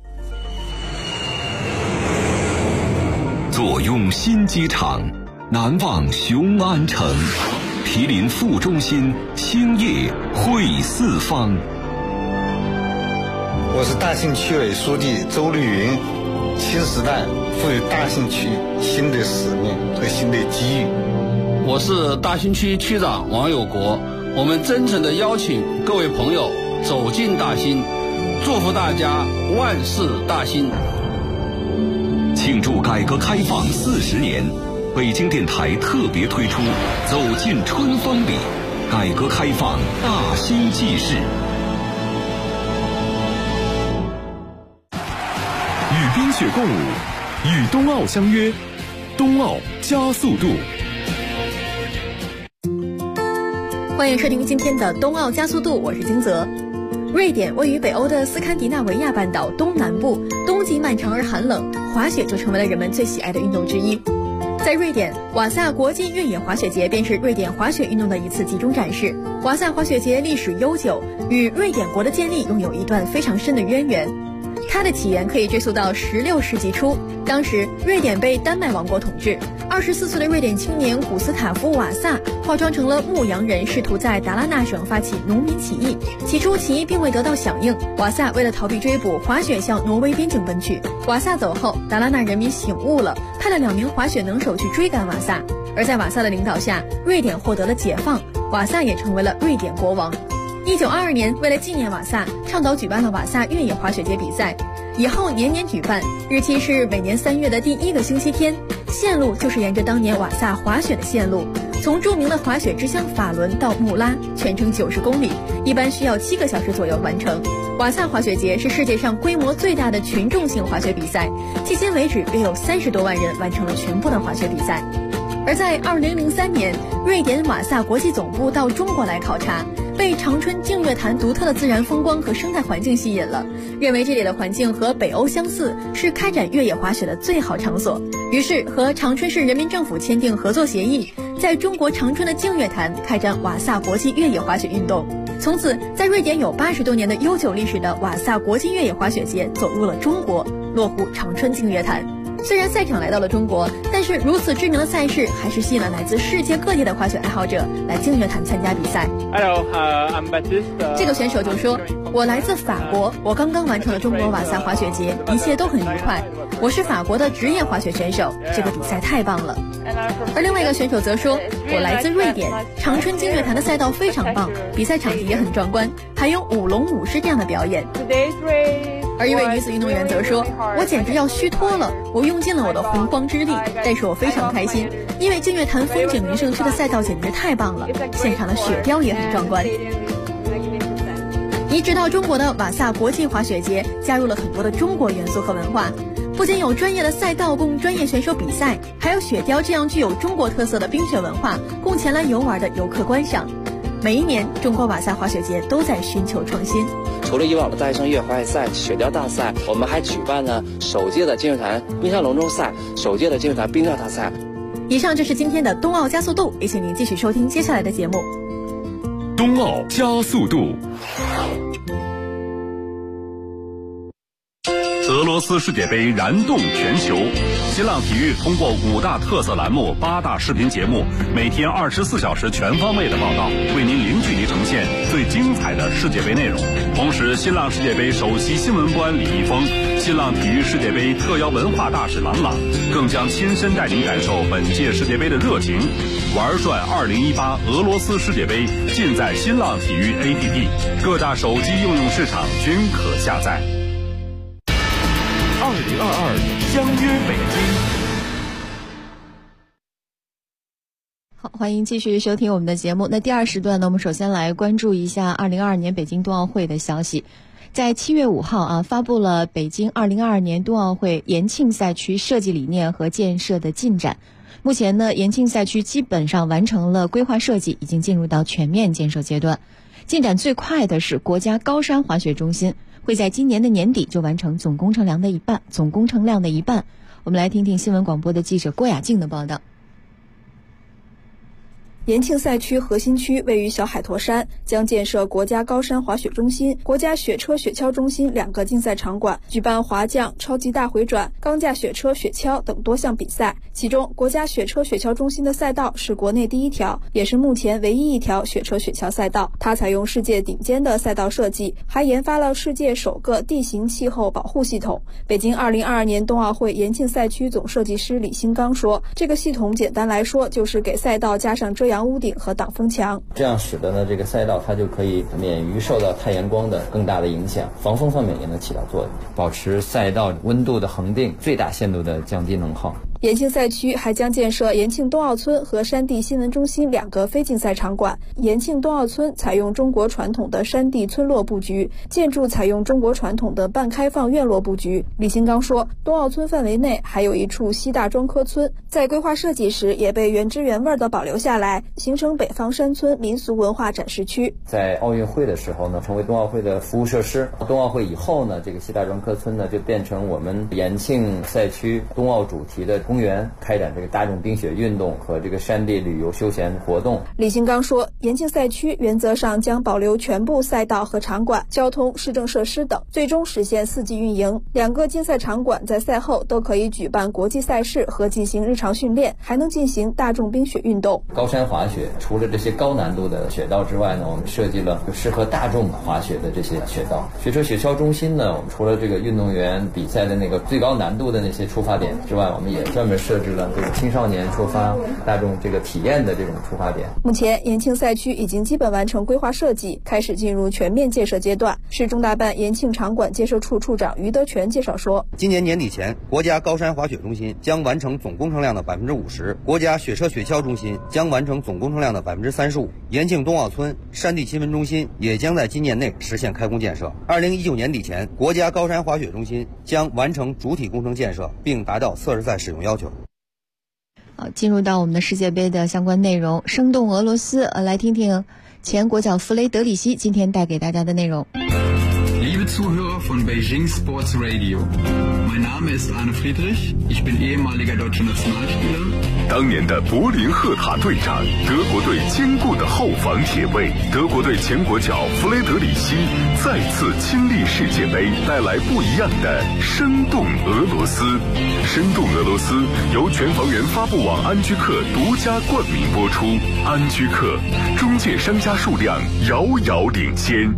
坐拥新机场，难忘雄安城，毗邻副中心，兴业汇四方。
我是大兴区委书记周绿云。新时代赋予大兴区新的使命和新的机遇，
我是大兴区区长王有国，我们真诚地邀请各位朋友走进大兴，祝福大家万事大兴。
庆祝改革开放40年，北京电台特别推出《走进春风里》，改革开放大兴纪事。
与冰雪共舞，与冬奥相约，冬奥加速度。
欢迎收听今天的冬奥加速度，我是金泽。瑞典位于北欧的斯堪的纳维亚半岛东南部，冬季漫长而寒冷，滑雪就成为了人们最喜爱的运动之一。在瑞典，瓦萨国际越野滑雪节便是瑞典滑雪运动的一次集中展示。瓦萨滑雪节历史悠久，与瑞典国的建立拥有一段非常深的渊源。它的起源可以追溯到16世纪初，当时瑞典被丹麦王国统治。24岁的瑞典青年古斯塔夫·瓦萨化妆成了牧羊人，试图在达拉纳省发起农民起义。起初起义并未得到响应，瓦萨为了逃避追捕，滑雪向挪威边境奔去。瓦萨走后，达拉纳人民醒悟了，派了2名滑雪能手去追赶瓦萨。而在瓦萨的领导下，瑞典获得了解放，瓦萨也成为了瑞典国王。1922年，为了纪念瓦萨，倡导举办了瓦萨越野滑雪节比赛，以后年年举办，日期是每年3月的第1个星期天。线路就是沿着当年瓦萨滑雪的线路，从著名的滑雪之乡法伦到穆拉，全程90公里，一般需要7个小时左右完成。瓦萨滑雪节是世界上规模最大的群众性滑雪比赛，迄今为止约有30多万人完成了全部的滑雪比赛。而在2003年，瑞典瓦萨国际总部到中国来考察，被长春净月潭独特的自然风光和生态环境吸引了，认为这里的环境和北欧相似，是开展越野滑雪的最好场所。于是和长春市人民政府签订合作协议，在中国长春的净月潭开展瓦萨国际越野滑雪运动。从此，在瑞典有80多年的悠久历史的瓦萨国际越野滑雪节走入了中国，落户长春净月潭。虽然赛场来到了中国，但是如此知名的赛事还是吸引了来自世界各地的滑雪爱好者来净月潭参加比赛。
Hello, I'm Baptiste.
这个选手就说：“我来自法国，我刚刚完成了中国瓦萨滑雪节，一切都很愉快。我是法国的职业滑雪选手，这个比赛太棒了。”而另外一个选手则说：“我来自瑞典，长春净月潭的赛道非常棒，比赛场地也很壮观，还有舞龙舞狮这样的表演。”而一位女子运动员则说：“我简直要虚脱了，我用尽了我的洪荒之力，但是我非常开心，因为净月潭风景名胜区的赛道简直太棒了，现场的雪雕也很壮观。”移植到中国的瓦萨国际滑雪节加入了很多的中国元素和文化，不仅有专业的赛道供专业选手比赛，还有雪雕这样具有中国特色的冰雪文化供前来游玩的游客观赏。每一年，中国瓦萨滑雪节都在寻求创新。
除了以往的大型越野滑雪赛、雪雕大赛，我们还举办了首届的净月潭冰上龙舟赛、首届的净月潭冰钓大赛。
以上就是今天的冬奥加速度，也请您继续收听接下来的节目。
冬奥加速度。
俄罗斯世界杯燃动全球，新浪体育通过5大特色栏目、8大视频节目，每天24小时全方位的报道，为您零距离呈现最精彩的世界杯内容。同时，新浪世界杯首席新闻官李易峰、新浪体育世界杯特邀文化大使郎朗，更将亲身带您感受本届世界杯的热情。玩转2018俄罗斯世界杯，尽在新浪体育 APP， 各大手机应用市场均可下载。
2022相约北京。
好，欢迎继续收听我们的节目。那第2时段呢，我们首先来关注一下2022年北京冬奥会的消息。在7月5号发布了北京2022年冬奥会延庆赛区设计理念和建设的进展。目前呢，延庆赛区基本上完成了规划设计，已经进入到全面建设阶段。进展最快的是国家高山滑雪中心，会在今年的年底就完成总工程量的一半。我们来听听新闻广播的记者郭雅静的报道。
延庆赛区核心区位于小海坨山，将建设国家高山滑雪中心、国家雪车雪橇中心2个竞赛场馆，举办滑降、超级大回转、钢架雪车雪橇等多项比赛。其中，国家雪车雪橇中心的赛道是国内第1条，也是目前唯一一条雪车雪橇赛道。它采用世界顶尖的赛道设计，还研发了世界首个地形气候保护系统。北京2022年冬奥会延庆赛区总设计师李新刚说，这个系统简单来说就是给赛道加上遮阳屋顶和挡风墙，
这样使得呢这个赛道它就可以免于受到太阳光的更大的影响，防风方面也能起到作用，保持赛道温度的恒定，最大限度的降低能耗。
延庆赛区还将建设延庆冬奥村和山地新闻中心2个非竞赛场馆。延庆冬奥村采用中国传统的山地村落布局，建筑采用中国传统的半开放院落布局。李新刚说，冬奥村范围内还有一处西大庄科村，在规划设计时也被原汁原味的保留下来，形成北方山村民俗文化展示区。
在奥运会的时候呢，成为冬奥会的服务设施。冬奥会以后呢，这个西大庄科村呢就变成我们延庆赛区冬奥主题的公园，开展这个大众冰雪运动和这个山地旅游休闲活动。
李新刚说，延庆赛区原则上将保留全部赛道和场馆、交通、市政设施等，最终实现4季运营。2个竞赛场馆在赛后都可以举办国际赛事和进行日常训练，还能进行大众冰雪运动。
高山滑雪除了这些高难度的雪道之外呢，我们设计了适合大众滑雪的这些雪道。雪车雪橇中心呢，我们除了这个运动员比赛的那个最高难度的那些出发点之外，我们也专门设置了这个青少年出发、大众这个体验的这种出发点。
目前延庆赛区已经基本完成规划设计，开始进入全面建设阶段。市中大办延庆场馆建设处处长于德全介绍说，
今年年底前，国家高山滑雪中心将完成总工程量的50%，国家雪车雪橇中心将完成总工程量的35%，延庆冬奥村、山地新闻中心也将在今年内实现开工建设。2019年底前，国家高山滑雪中心将完成主体工程建设，并达到测试赛使用要求。
进入到我们的世界杯的相关内容，生动俄罗斯，来听听前国脚弗雷德里希今天带给大家的内容。
Liebe Zuhörer von Beijing Sports Radio, mein Name ist Arne Friedrich, ich bin ehemaliger deutscher Nationalspieler.
当年的柏林赫塔队长，德国队坚固的后防铁卫，德国队前国脚弗雷德里希再次亲历世界杯，带来不一样的生动俄罗斯。生动俄罗斯由全房源发布网安居客独家冠名播出，安居客中介商家数量遥遥领先。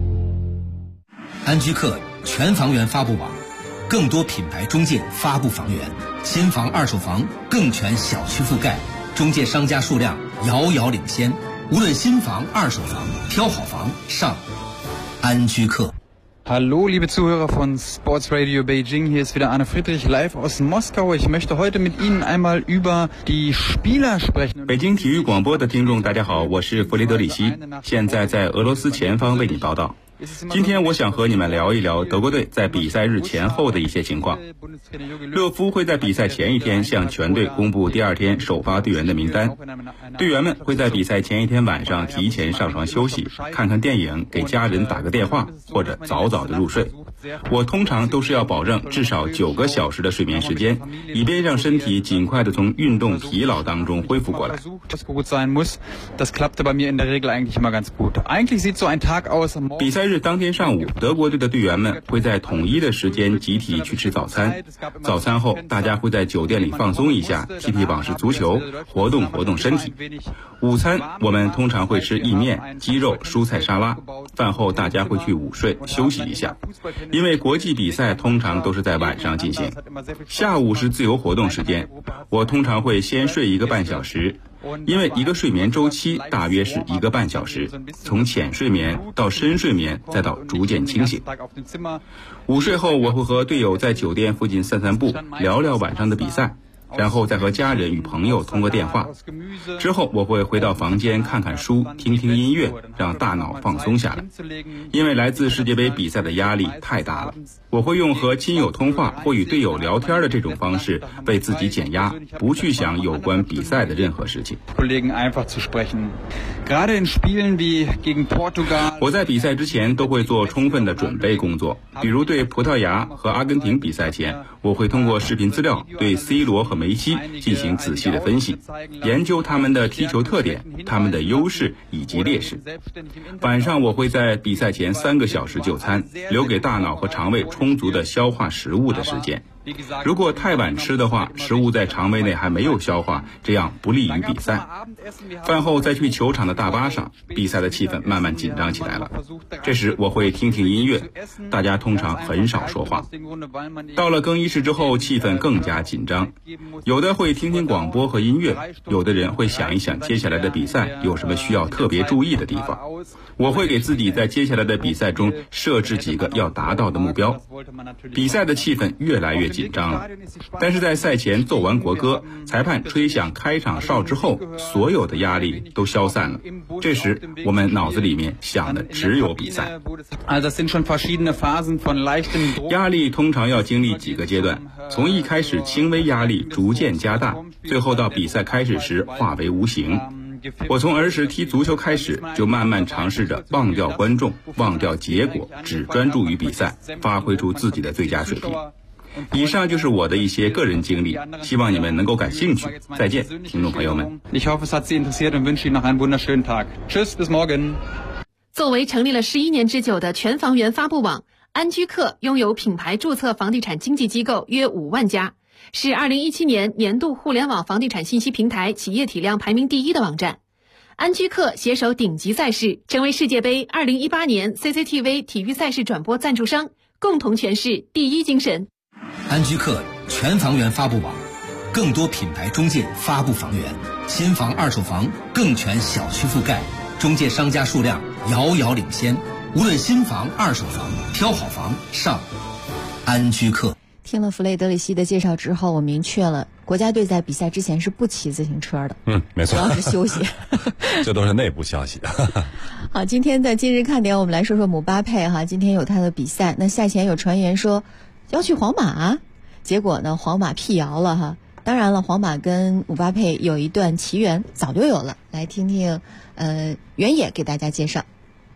安居客全房源发布网，更多品牌中介发布房源，新房二手房更全小区覆盖，中介商家数量遥遥领先。无论新房二手房，挑好房上安居客。
Hallo, liebe Zuhörer von Sports Radio Beijing, hier ist wieder Arne Friedrich live aus Moskau. Ich möchte heute mit Ihnen einmal über die Spieler sprechen.
北京体育广播的听众大家好，我是弗雷德里希，现在在俄罗斯前方为你报道。今天我想和你们聊一聊德国队在比赛日前后的一些情况。勒夫会在比赛前一天向全队公布第2天首发队员的名单，队员们会在比赛前一天晚上提前上床休息，看看电影，给家人打个电话，或者早早的入睡。我通常都是要保证至少9个小时的睡眠时间，以便让身体尽快的从运动疲劳当中恢复过来。比赛日当天上午，德国队的队员们会在统一的时间集体去吃早餐。早餐后，大家会在酒店里放松一下，踢踢网式足球，活动活动身体。午餐我们通常会吃意面、鸡肉、蔬菜沙拉。饭后大家会去午睡休息一下，因为国际比赛通常都是在晚上进行。下午是自由活动时间，我通常会先睡1个半小时，因为一个睡眠周期大约是1个半小时，从浅睡眠到深睡眠，再到逐渐清醒。午睡后，我会和队友在酒店附近散散步，聊聊晚上的比赛，然后再和家人与朋友通个电话。之后我会回到房间看看书，听听音乐，让大脑放松下来。因为来自世界杯比赛的压力太大了，我会用和亲友通话或与队友聊天的这种方式为自己减压，不去想有关比赛的任何事情。我在比赛之前都会做充分的准备工作，比如对葡萄牙和阿根廷比赛前，我会通过视频资料对 C 罗和梅西进行仔细的分析，研究他们的踢球特点、他们的优势以及劣势。晚上我会在比赛前3个小时就餐，留给大脑和肠胃充足的消化食物的时间。如果太晚吃的话，食物在肠胃内还没有消化，这样不利于比赛。饭后再去球场的大巴上，比赛的气氛慢慢紧张起来了。这时我会听听音乐，大家通常很少说话。到了更衣室之后，气氛更加紧张，有的会听听广播和音乐，有的人会想一想接下来的比赛有什么需要特别注意的地方。我会给自己在接下来的比赛中设置几个要达到的目标。比赛的气氛越来越紧张了，但是在赛前奏完国歌，裁判吹响开场哨之后，所有的压力都消散了。这时我们脑子里面想的只有比赛。压力通常要经历几个阶段，从一开始轻微压力逐渐加大，最后到比赛开始时化为无形。我从儿时踢足球开始，就慢慢尝试着忘掉观众，忘掉结果，只专注于比赛，发挥出自己的最佳水平。以上就是我的一些个人经历，希望你们能够感兴趣。再见，听众朋友们。
Ich hoffe, es hat Sie interessiert und wünsche Ihnen noch einen wunderschönen Tag. Tschüss, bis morgen.
作为成立了11年之久的全房源发布网，安居客拥有品牌注册房地产经纪机构约5万家，是2017年年度互联网房地产信息平台企业体量排名第1的网站。安居客携手顶级赛事，成为世界杯2018年 CCTV 体育赛事转播赞助商，共同诠释第一精神。
安居客全房源发布网，更多品牌中介发布房源，新房二手房更全小区覆盖，中介商家数量遥遥领先，无论新房二手房，挑好房上安居客。
听了弗雷德里希的介绍之后，我明确了国家队在比赛之前是不骑自行车的。
没错，
主要是休息。
这都是内部消息。
好，今天的今日看点，我们来说说姆巴佩哈，今天有他的比赛。那赛前有传言说要去皇马，结果呢，皇马辟谣了哈。当然了，皇马跟姆巴佩有一段奇缘，早就有了。来听听，原野给大家介绍。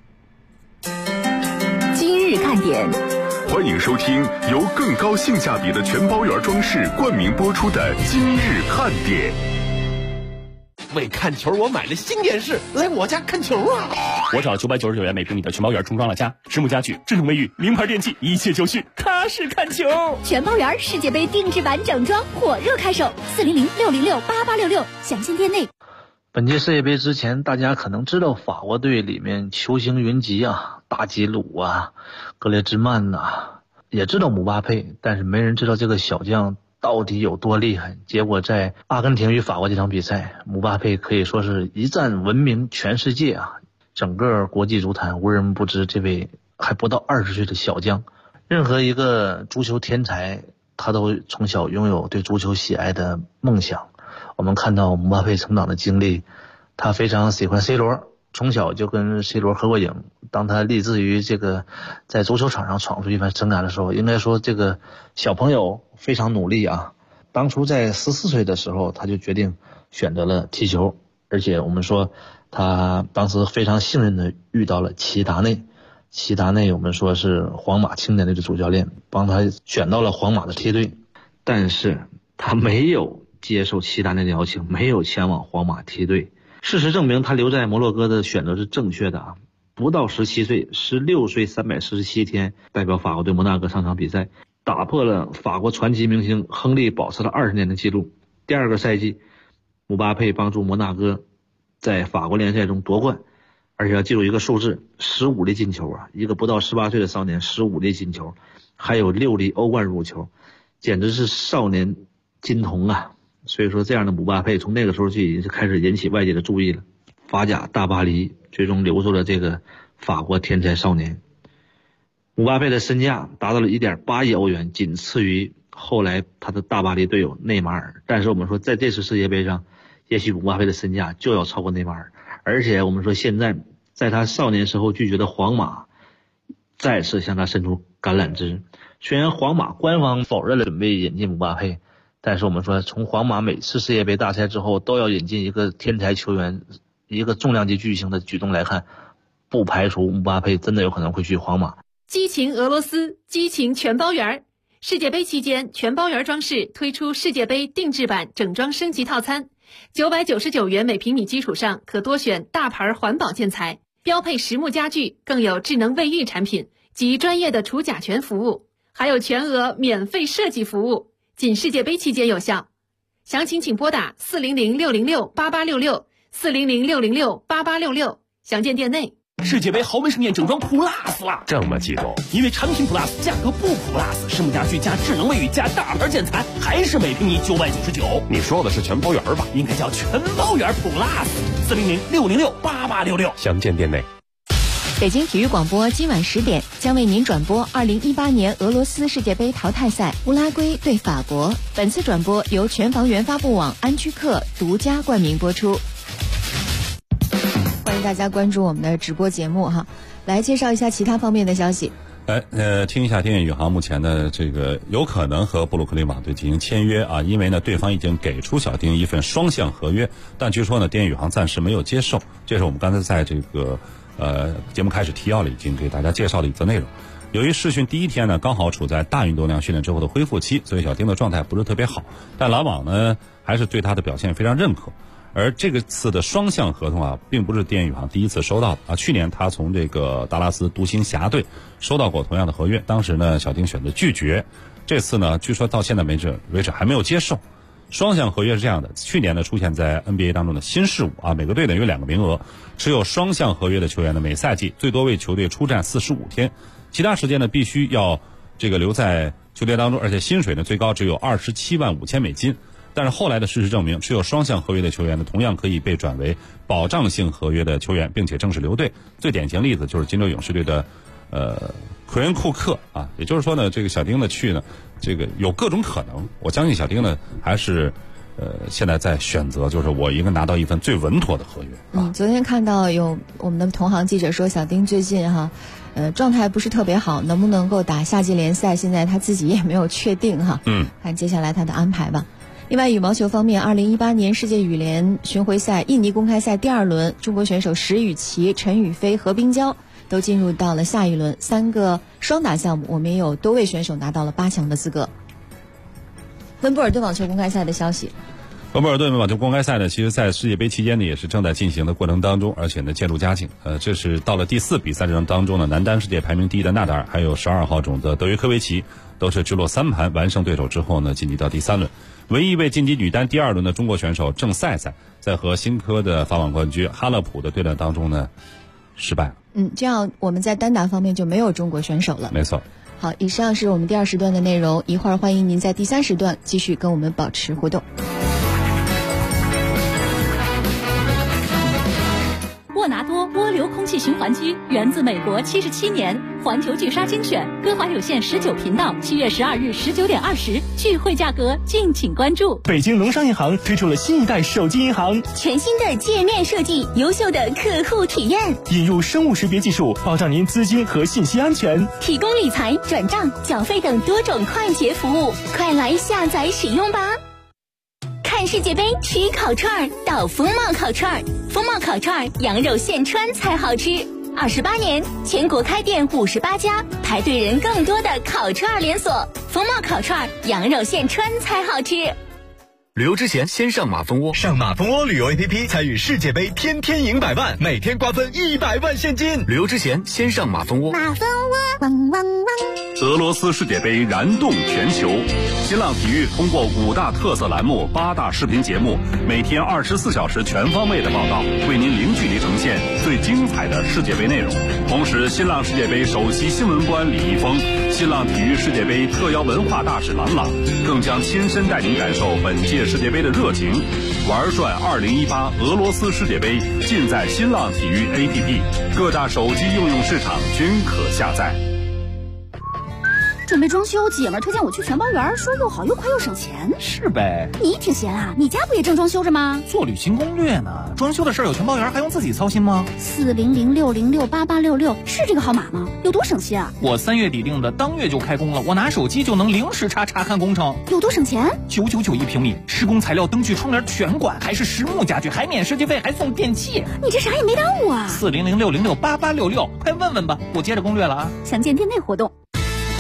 今日看点。
欢迎收听由更高性价比的全包圆装饰冠名播出的《今日看点》。
为看球，我买了新电视，来我家看球啊！
我找999元每平米的全包圆重装了家，实木家具、智能卫浴、名牌电器，一切就绪，踏实看球。
全包圆世界杯定制版整装火热开售，400-606-8866，详见店内。
本届世界杯之前，大家可能知道法国队里面球星云集啊，大吉鲁啊，格列兹曼呐，也知道姆巴佩，但是没人知道这个小将到底有多厉害。结果在阿根廷与法国这场比赛，姆巴佩可以说是一战闻名全世界啊，整个国际足坛无人不知这位还不到20岁的小将。任何一个足球天才，他都从小拥有对足球喜爱的梦想。我们看到姆巴佩成长的经历，他非常喜欢 C 罗，从小就跟 C 罗合过影。当他立志于这个在足球场上闯出一番生涯的时候，应该说这个小朋友非常努力啊。当初在14岁的时候，他就决定选择了踢球，而且我们说他当时非常幸运的遇到了齐达内。齐达内我们说是皇马青年队的主教练，帮他选到了皇马的梯队，但是他没有接受齐达内的邀请，没有前往皇马梯队。事实证明他留在摩洛哥的选择是正确的啊！不到17岁，16岁347天代表法国队摩纳哥上场比赛，打破了法国传奇明星亨利保持了20年的记录。第二个赛季，姆巴佩帮助摩纳哥在法国联赛中夺冠，而且要记住一个数字，15粒进球啊！一个不到18岁的少年15粒进球，还有6粒欧冠入球，简直是少年金童啊！所以说这样的姆巴佩从那个时候就已经开始引起外界的注意了。法甲大巴黎最终留住了这个法国天才少年。姆巴佩的身价达到了 1.8 亿欧元，仅次于后来他的大巴黎队友内马尔。但是我们说在这次世界杯上，也许姆巴佩的身价就要超过内马尔。而且我们说现在在他少年时候拒绝的皇马再次向他伸出橄榄枝。虽然皇马官方否认了准备引进姆巴佩，但是我们说从皇马每次世界杯大赛之后都要引进一个天才球员，一个重量级巨星的举动来看，不排除姆巴佩真的有可能会去皇马。
激情俄罗斯，激情全包圆。 世界杯期间，全包圆装饰推出世界杯定制版整装升级套餐，999元每平米基础上可多选大牌环保建材，标配实木家具，更有智能卫浴产品及专业的除甲醛服务，还有全额免费设计服务，仅世界杯期间有效。详情请拨打400-606-8866，400-606-8866，详见店内。
世界杯豪门盛宴整装 Plus 啦！
这么激动？
因为产品 Plus 价格不 Plus， 实木家具加智能卫浴加大牌建材，还是每平米999。
你说的是全包圆吧？
应该叫全包圆 Plus。400-606-8866，
详见店内。
北京体育广播今晚10点将为您转播2018年俄罗斯世界杯淘汰赛乌拉圭对法国。本次转播由全房源发布网安居客独家冠名播出。欢迎大家关注我们的直播节目哈，来介绍一下其他方面的消息。
听一下天翼宇航目前的这个有可能和布鲁克林网队进行签约啊，因为呢对方已经给出小丁一份双向合约，但据说呢天翼宇航暂时没有接受，这是我们刚才在这个节目开始提要里已经给大家介绍的一则内容。由于试训第一天呢刚好处在大运动量训练之后的恢复期，所以小丁的状态不是特别好，但篮网呢还是对他的表现非常认可。而这个次的双向合同啊，并不是电宇航第一次收到的啊。去年他从这个达拉斯独行侠队收到过同样的合约，当时呢小丁选择拒绝。这次呢，据说到现在为止还没有接受。双向合约是这样的，去年呢出现在 NBA 当中的新事物啊，每个队呢有2个名额，持有双向合约的球员呢每赛季最多为球队出战45天，其他时间呢必须要这个留在球队当中，而且薪水呢最高只有27万5千美金。但是后来的事实证明，持有双向合约的球员呢，同样可以被转为保障性合约的球员，并且正式留队。最典型例子就是金州勇士队的奎恩库克啊，也就是说呢，这个小丁的去呢，这个有各种可能。我相信小丁呢，还是现在在选择，就是我应该拿到一份最稳妥的合约。
昨天看到有我们的同行记者说，小丁最近状态不是特别好，能不能够打夏季联赛，现在他自己也没有确定哈。看接下来他的安排吧。另外，羽毛球方面，2018年世界羽联巡回赛印尼公开赛第2轮，中国选手石宇奇、陈雨菲、何冰娇都进入到了下一轮。3个双打项目，我们也有多位选手拿到了8强的资格。温布尔顿网球公开赛的消息。
温布尔顿网球公开赛呢，其实在世界杯期间呢也是正在进行的过程当中，而且呢渐入佳境。这是到了第4比赛当中呢，男单世界排名第1的纳达尔，还有12号种的德约科维奇，都是直落3盘完胜对手之后呢，晋级到第3轮。唯一一位晋级女单第2轮的中国选手郑赛赛，在和新科的法网冠军哈勒普的对战当中呢，失败了。
这样我们在单打方面就没有中国选手了。
没错。
好，以上是我们第2时段的内容，一会儿欢迎您在第3时段继续跟我们保持互动。
沃拿多涡流空气循环机源自美国77年，环球巨鲨精选，歌华有线19频道，7月12日19点20，聚会价格敬请关注。
北京农商银行推出了新一代手机银行，
全新的界面设计，优秀的客户体验，
引入生物识别技术，保障您资金和信息安全，
提供理财、转账、缴费等多种快捷服务，快来下载使用吧！看世界杯吃烤串到风貌烤串，风貌烤串羊肉现穿才好吃。28年，全国开店58家，排队人更多的烤串连锁，风貌烤串羊肉现穿才好吃。
旅游之前先上马蜂窝，上马蜂窝旅游 APP 参与世界杯，天天赢100万，每天瓜分100万现金。旅游之前先上马蜂窝。
马蜂窝，汪汪汪！
俄罗斯世界杯燃动全球，新浪体育通过5大特色栏目、8大视频节目，每天24小时全方位的报道，为您零距离呈现最精彩的世界杯内容。同时，新浪世界杯首席新闻官李易峰、新浪体育世界杯特邀文化大使郎朗，更将亲身带您感受本届世界杯的热情。玩转2018俄罗斯世界杯，尽在新浪体育 APP， 各大手机应用市场均可下载。
准备装修，姐们儿推荐我去全包园，说又好又快又省钱。
是呗，
你挺闲啊，你家不也正装修着吗？
做旅行攻略呢，装修的事儿有全包园还用自己操心吗
？400-606-8866是这个号码吗？有多省心啊？
我3月底定的，当月就开工了，我拿手机就能零时查看工程。
有多省钱
？999一平米，施工材料、灯具、窗帘全管，还是实木家具，还免设计费，还送电器。
你这啥也没耽误啊
！400-606-8866，快问问吧，我接着攻略了啊！
详见店内活动。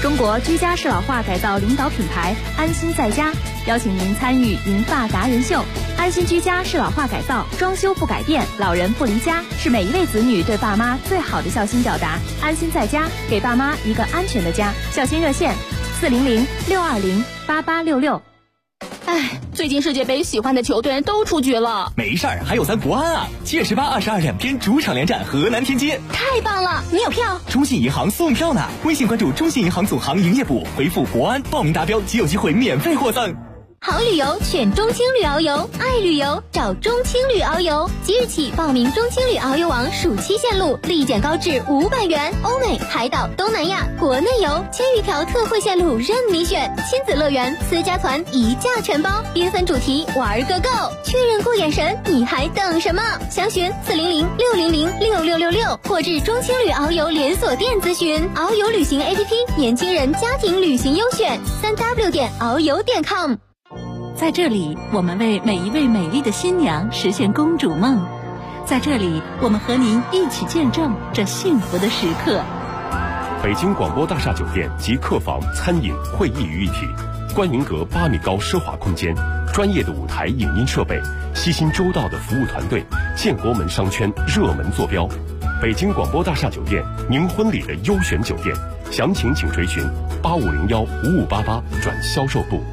中国居家适老化改造领导品牌安心在家邀请您参与银发达人秀。安心居家适老化改造，装修不改变，老人不离家，是每一位子女对爸妈最好的孝心表达。安心在家，给爸妈一个安全的家。孝心热线400-620-8866。
最近世界杯喜欢的球队都出局了。
没事儿，还有咱国安啊！7月18、22两天主场连战河南天津。
太棒了！你有票？
中信银行送票呢，微信关注中信银行总行营业部，回复国安报名达标即有机会免费获赠。
好旅游选中青旅遨游，爱旅游找中青旅遨游。即日起报名中青旅遨游网暑期线路，立减高至500元。欧美、海岛、东南亚、国内游1000余条特惠线路任你选，亲子乐园、私家团一价全包，缤纷主题玩个够。确认过眼神，你还等什么？详询400-600-6666或至中青旅遨游连锁店咨询。遨游旅行 APP， 年轻人家庭旅行优选，3w.遨游.com。
在这里，我们为每一位美丽的新娘实现公主梦。在这里，我们和您一起见证这幸福的时刻。
北京广播大厦酒店集客房、餐饮、会议于一体，观云阁8米高奢华空间，专业的舞台影音设备，悉心周到的服务团队，建国门商圈热门坐标。北京广播大厦酒店，您婚礼的优选酒店，详情请垂询8501-5588转销售部。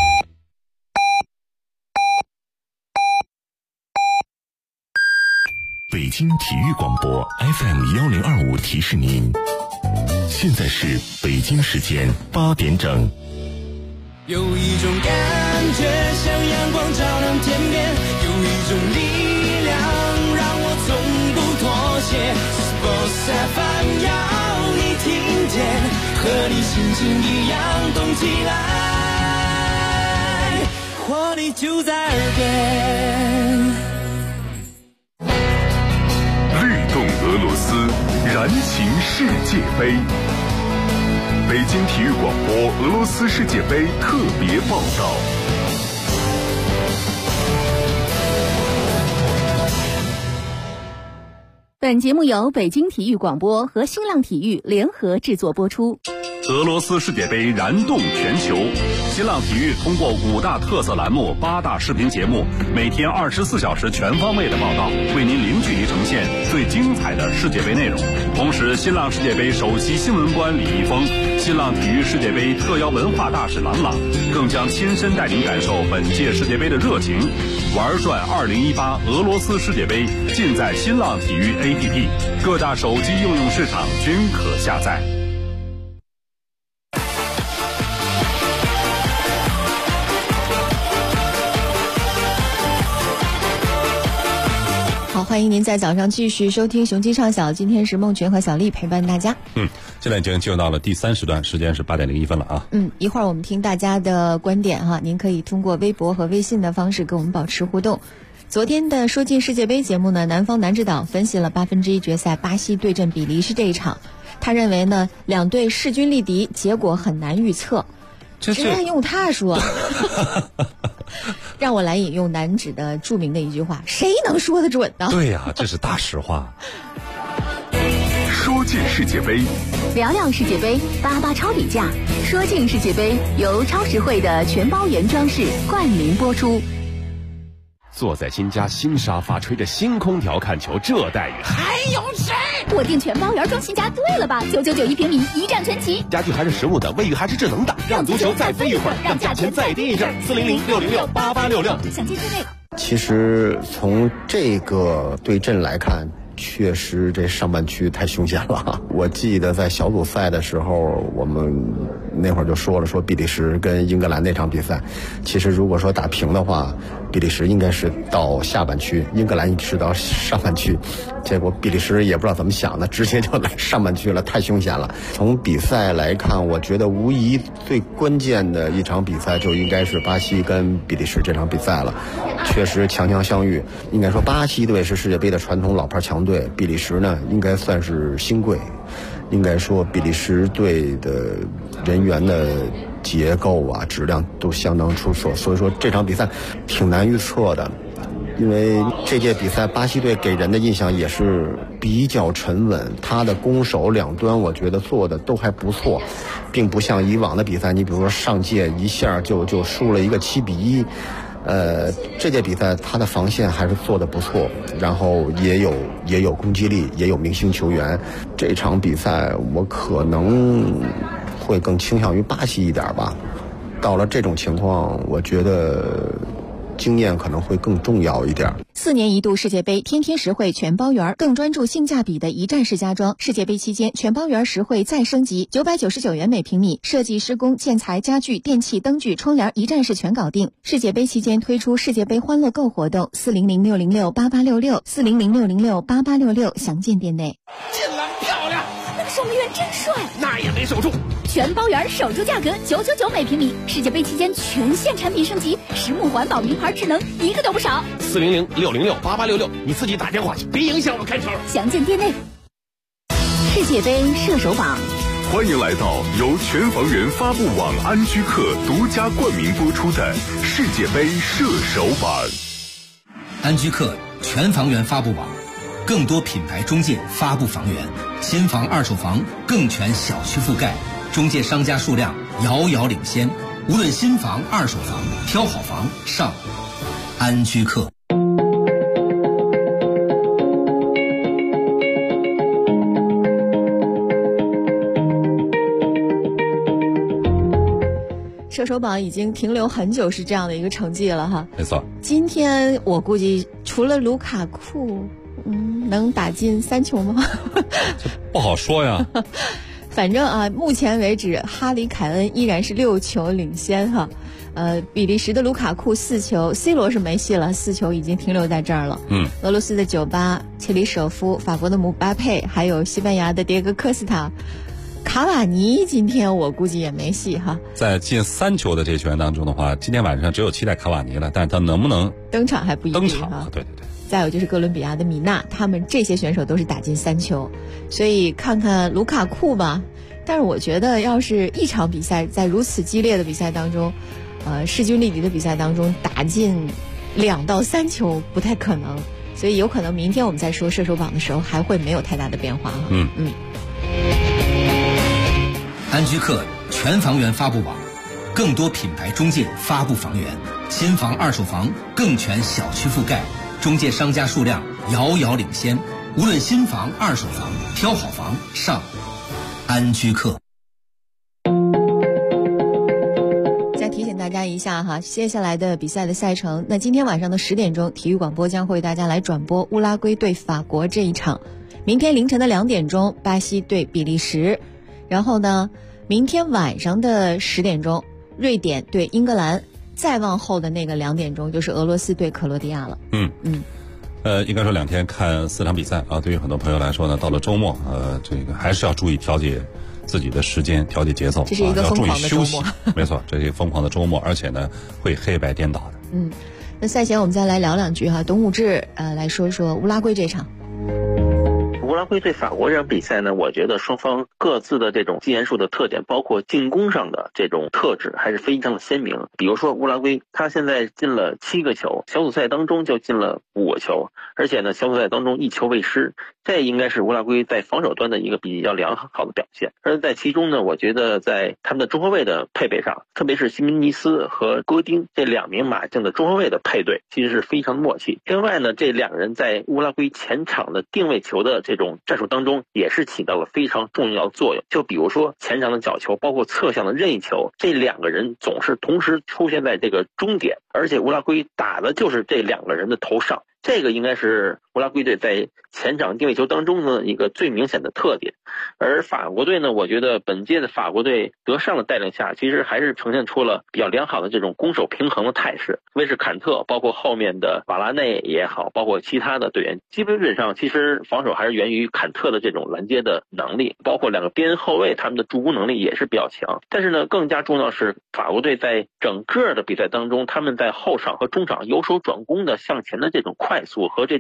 北京体育广播 FM1025提示您，现在是北京时间8点整。
有一种感觉像阳光照亮天边，有一种力量让我从不妥协。Sports FM 要你听见，和你心情一样动起来，活力就在耳边。
动俄罗斯，燃情世界杯。北京体育广播俄罗斯世界杯特别报道。
本节目由北京体育广播和新浪体育联合制作播出。
俄罗斯世界杯燃动全球，新浪体育通过5大特色栏目、8大视频节目，每天24小时全方位的报道，为您零距离呈现最精彩的世界杯内容。同时，新浪世界杯首席新闻官李易峰、新浪体育世界杯特邀文化大使郎朗，更将亲身带您感受本届世界杯的热情。玩转2018俄罗斯世界杯，尽在新浪体育 APP， 各大手机应用市场均可下载。
好，欢迎您在早上继续收听雄鸡唱晓，今天是孟泉和小丽陪伴大家。
现在已经进入到了第3时段，时间是8点01分了啊。
一会儿我们听大家的观点哈，您可以通过微博和微信的方式跟我们保持互动。昨天的说进世界杯节目呢，南方男指导分析了1/8决赛巴西对阵比利时这一场，他认为呢，两队势均力敌，结果很难预测。居然用他说让我来引用男指的著名的一句话，谁能说得准呢？
对呀，这是大实话。
说进世界杯，
聊聊世界杯，88超底价。说进世界杯由超实惠的全包原装饰冠名播出。
坐在新家新沙发，吹着新空调看球，这待遇
还有谁？我订全包原装新家对了吧？9991平米，一站全齐。
家具还是实木的，卫浴还是智能的，让足球再飞一会儿，让价钱再低一阵。400-606-8866，
想见这位。
其实从这个对阵来看，确实这上半区太凶险了。我记得在小组赛的时候，我们那会儿就说比利时跟英格兰那场比赛，其实如果说打平的话，比利时应该是到下半区，英格兰是到上半区，结果比利时也不知道怎么想的，直接就来上半区了，太凶险了。从比赛来看，我觉得无疑最关键的一场比赛就应该是巴西跟比利时这场比赛了。确实强强相遇，应该说巴西队是世界杯的传统老牌强队，比利时呢应该算是新贵。应该说比利时队的人员的结构啊质量都相当出色，所以说这场比赛挺难预测的。 因为这届比赛巴西队给人的印象也是比较沉稳，他的攻守两端我觉得做的都还不错，并不像以往的比赛，你比如说上届一下就输了一个7-1，这届比赛他的防线还是做的不错，然后也有攻击力，也有明星球员。这场比赛我可能会更倾向于巴西一点吧。到了这种情况，我觉得经验可能会更重要一点。
4年一度世界杯，天天实惠全包圆，更专注性价比的一站式家装。世界杯期间，全包圆实惠再升级，999元每平米，设计、施工、建材、家具、电器、灯具、窗帘一站式全搞定。世界杯期间推出世界杯欢乐购活动，400-606-8866，400-606-8866，详见店内。
进篮漂亮，
那个守门员真帅，
那也没守住。
全包圆守住价格999每平米，世界杯期间全线产品升级，实木环保名牌智能一个都不少。
400-606-8866，你自己打电话去，别影响我看球。
详见店内。
世界杯射手榜，
欢迎来到由全房源发布网安居客独家冠名播出的世界杯射手榜。
安居客全房源发布网，更多品牌中介发布房源，新房二手房更全小区覆盖，中介商家数量遥遥领先，无论新房二手房，挑好房上安居客。
射手榜已经停留很久是这样的一个成绩了哈。
没错。
今天我估计除了卢卡库，能打进3球吗？
这不好说呀。
反正啊，目前为止哈里凯恩依然是6球领先哈。比利时的卢卡库4球 ，C 罗是没戏了，4球已经停留在这儿了。俄罗斯的98，切里舍夫，法国的姆巴佩，还有西班牙的迭戈科斯塔。卡瓦尼今天我估计也没戏哈。
在进3球的这些球员当中的话，今天晚上只有期待卡瓦尼了，但是他能不能
登场还不一定。
登场啊，对对对。
再有就是哥伦比亚的米纳，他们这些选手都是打进3球，所以看看卢卡库吧。但是我觉得，要是一场比赛在如此激烈的比赛当中，势均力敌的比赛当中打进2到3球不太可能，所以有可能明天我们在说射手榜的时候还会没有太大的变化哈。
安居客全房源发布网，更多品牌中介发布房源，新房二手房更全小区覆盖，中介商家数量遥遥领先，无论新房二手房，挑好房上安居客。
再提醒大家一下哈，接下来的比赛的赛程，那今天晚上的10点钟，体育广播将会为大家来转播乌拉圭对法国这一场，明天凌晨的2点钟，巴西对比利时，然后呢，明天晚上的10点钟，瑞典对英格兰，再往后的那个2点钟就是俄罗斯对克罗地亚了。
应该说2天看4场比赛啊，对于很多朋友来说呢，到了周末，这个还是要注意调节自己的时间，调节节奏，
这是一个疯狂的周末。
没错，这是一个疯狂的周末，而且呢，会黑白颠倒的。
那赛前我们再来聊2句哈，董武志来说说乌拉圭这场。
乌拉圭对法国这场比赛呢，我觉得双方各自的这种技战术的特点，包括进攻上的这种特质还是非常的鲜明。比如说乌拉圭，他现在进了7个球，小组赛当中就进了5个球，而且呢小组赛当中1球未失，这应该是乌拉圭在防守端的一个比较良好的表现。而在其中呢，我觉得在他们的中后卫的配备上，特别是西门尼斯和戈丁这2名马竞的中后卫的配对，其实是非常默契。另外呢，这2个人在乌拉圭前场的定位球的这种战术当中也是起到了非常重要的作用。就比如说前场的角球，包括侧向的任意球，这2个人总是同时出现在这个终点，而且乌拉圭打的就是这2个人的头上。这个应该是乌拉圭队在前场定位球当中的一个最明显的特点。而法国队呢，我觉得本届的法国队德尚的带领下，其实还是呈现出了比较良好的这种攻守平衡的态势。特别是坎特，包括后面的瓦拉内也好，包括其他的队员，基本上其实防守还是源于坎特的这种拦截的能力，包括2个边后卫他们的助攻能力也是比较强。但是呢，更加重要是法国队在整个的比赛当中，他们在后场和中场由守转攻的向前的这种快速和这种高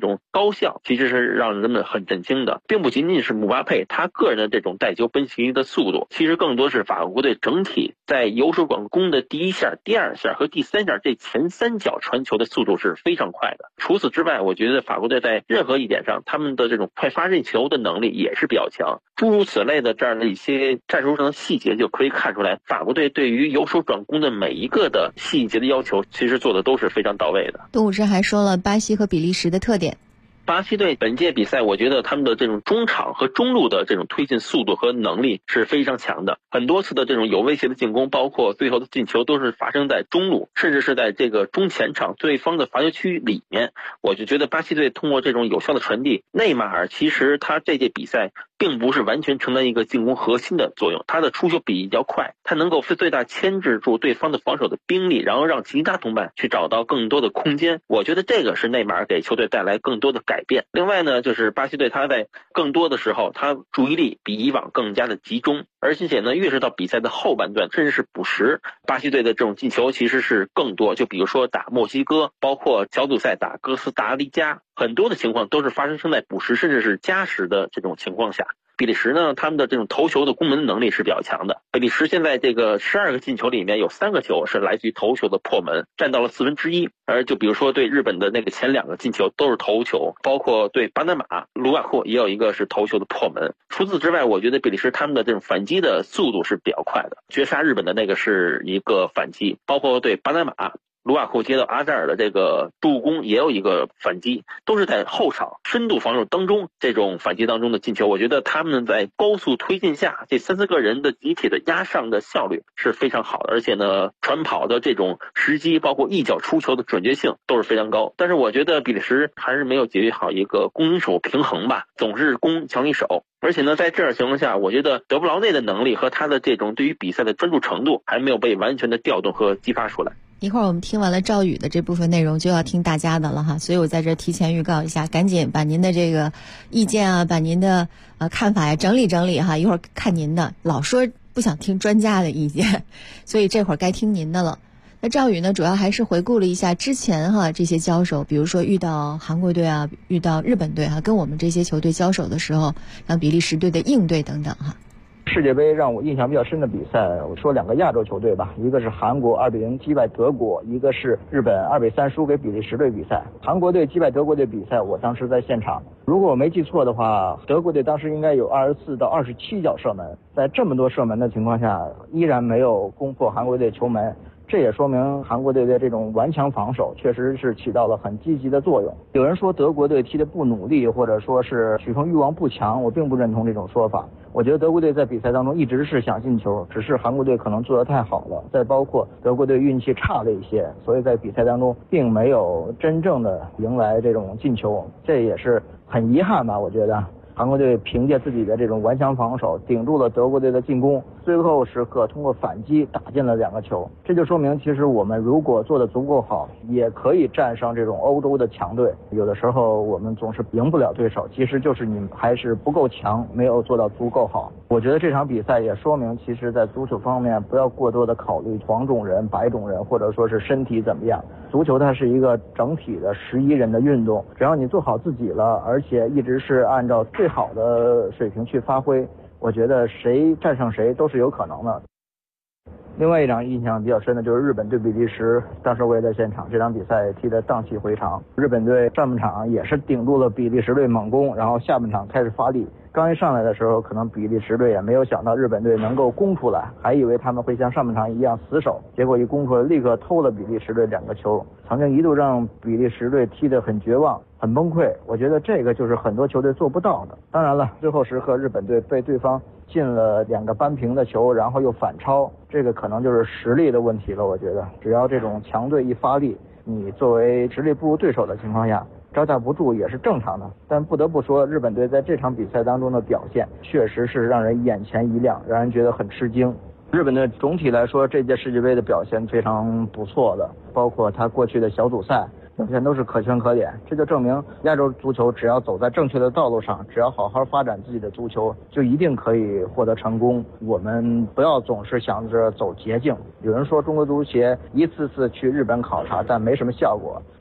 高效，其实是让人们很震惊的，并不仅仅是姆巴佩他个人的这种带球奔袭的速度，其实更多是法国队整体在由守转攻的第一下、第二下和第三下这前3脚传球的速度是非常快的。除此之外，我觉得法国队在任何一点上，他们的这种快发进球的能力也是比较强。诸如此类的这样的一些战术上的细节，就可以看出来，法国队对于由守转攻的每一个的细节的要求，其实做的都是非常到位的。
董武之还说了巴西和比利时的特点。
巴西队本届比赛，我觉得他们的这种中场和中路的这种推进速度和能力是非常强的，很多次的这种有威胁的进攻，包括最后的进球，都是发生在中路，甚至是在这个中前场对方的罚球区里面。我就觉得巴西队通过这种有效的传递，内马尔其实他这届比赛并不是完全承担一个进攻核心的作用，他的出球比较快，他能够最大牵制住对方的防守的兵力，然后让其他同伴去找到更多的空间。我觉得这个是内马尔给球队带来更多的改变。另外呢，就是巴西队他在更多的时候，他注意力比以往更加的集中，而且呢，越是到比赛的后半段，甚至是补时，巴西队的这种进球其实是更多。就比如说打墨西哥，包括小组赛打哥斯达黎加，很多的情况都是发生在补时甚至是加时的这种情况下。比利时呢，他们的这种头球的攻门能力是比较强的。比利时现在这个12个进球里面有3个球是来自于头球的破门，占到了1/4。而就比如说对日本的那个前2个进球都是头球，包括对巴拿马，卢瓦库也有一个是头球的破门。除此之外，我觉得比利时他们的这种反击的速度是比较快的，绝杀日本的那个是一个反击，包括对巴拿马，卢瓦库接到阿扎尔的这个助攻也有一个反击，都是在后场深度防守当中这种反击当中的进球。我觉得他们在高速推进下，这3-4个人的集体的压上的效率是非常好的，而且呢，传跑的这种时机，包括一脚出球的准确性都是非常高。但是我觉得比利时还是没有解决好一个攻守平衡吧，总是攻强于守。而且呢，在这样情况下，我觉得德布劳内的能力和他的这种对于比赛的专注程度还没有被完全的调动和激发出来。
一会儿我们听完了赵宇的这部分内容，就要听大家的了哈，所以我在这提前预告一下，赶紧把您的这个意见啊，把您的看法呀整理整理哈，一会儿看您的，老说不想听专家的意见，所以这会儿该听您的了。那赵宇呢，主要还是回顾了一下之前哈这些交手，比如说遇到韩国队啊，遇到日本队哈，跟我们这些球队交手的时候，像比利时队的应对等等哈。
世界杯让我印象比较深的比赛，我说2个亚洲球队吧，一个是韩国2-0击败德国，一个是日本2-3输给比利时队比赛。韩国队击败德国队比赛，我当时在现场，如果我没记错的话，德国队当时应该有24到27脚射门，在这么多射门的情况下，依然没有攻破韩国队球门。这也说明韩国队的这种顽强防守确实是起到了很积极的作用。有人说德国队踢得不努力，或者说是取胜欲望不强，我并不认同这种说法。我觉得德国队在比赛当中一直是想进球，只是韩国队可能做得太好了，再包括德国队运气差了一些，所以在比赛当中并没有真正的迎来这种进球，这也是很遗憾吧。我觉得韩国队凭借自己的这种顽强防守顶住了德国队的进攻，最后时刻通过反击打进了2个球。这就说明其实我们如果做得足够好，也可以战胜这种欧洲的强队。有的时候我们总是赢不了对手，其实就是你还是不够强，没有做到足够好。我觉得这场比赛也说明，其实在足球方面不要过多的考虑黄种人、白种人，或者说是身体怎么样。足球它是一个整体的11人的运动，只要你做好自己了，而且一直是按照最好的水平去发挥，我觉得谁战胜谁都是有可能的。另外一场印象比较深的就是日本对比利时，当时我也在现场，这场比赛踢得荡气回肠。日本队上半场也是顶住了比利时队猛攻，然后下半场开始发力。刚一上来的时候，可能比利时队也没有想到日本队能够攻出来，还以为他们会像上半场一样死守，结果一攻出来立刻偷了比利时队2个球，曾经一度让比利时队踢得很绝望、很崩溃。我觉得这个就是很多球队做不到的。当然了，最后时刻日本队被对方进了2个扳平的球，然后又反超，这个可能就是实力的问题了。我觉得只要这种强队一发力，你作为实力不如对手的情况下招架不住也是正常的。但不得不说，日本队在这场比赛当中的表现确实是让人眼前一亮，让人觉得很吃惊。日本队总体来说这届世界杯的表现非常不错的，包括他过去的小组赛表现都是可圈可点，这就证明亚洲足球只要走在正确的道路上，只要好好发展自己的足球，就一定可以获得成功。我们不要总是想着走捷径。有人说中国足协一次次去日本考察，但没什么效果。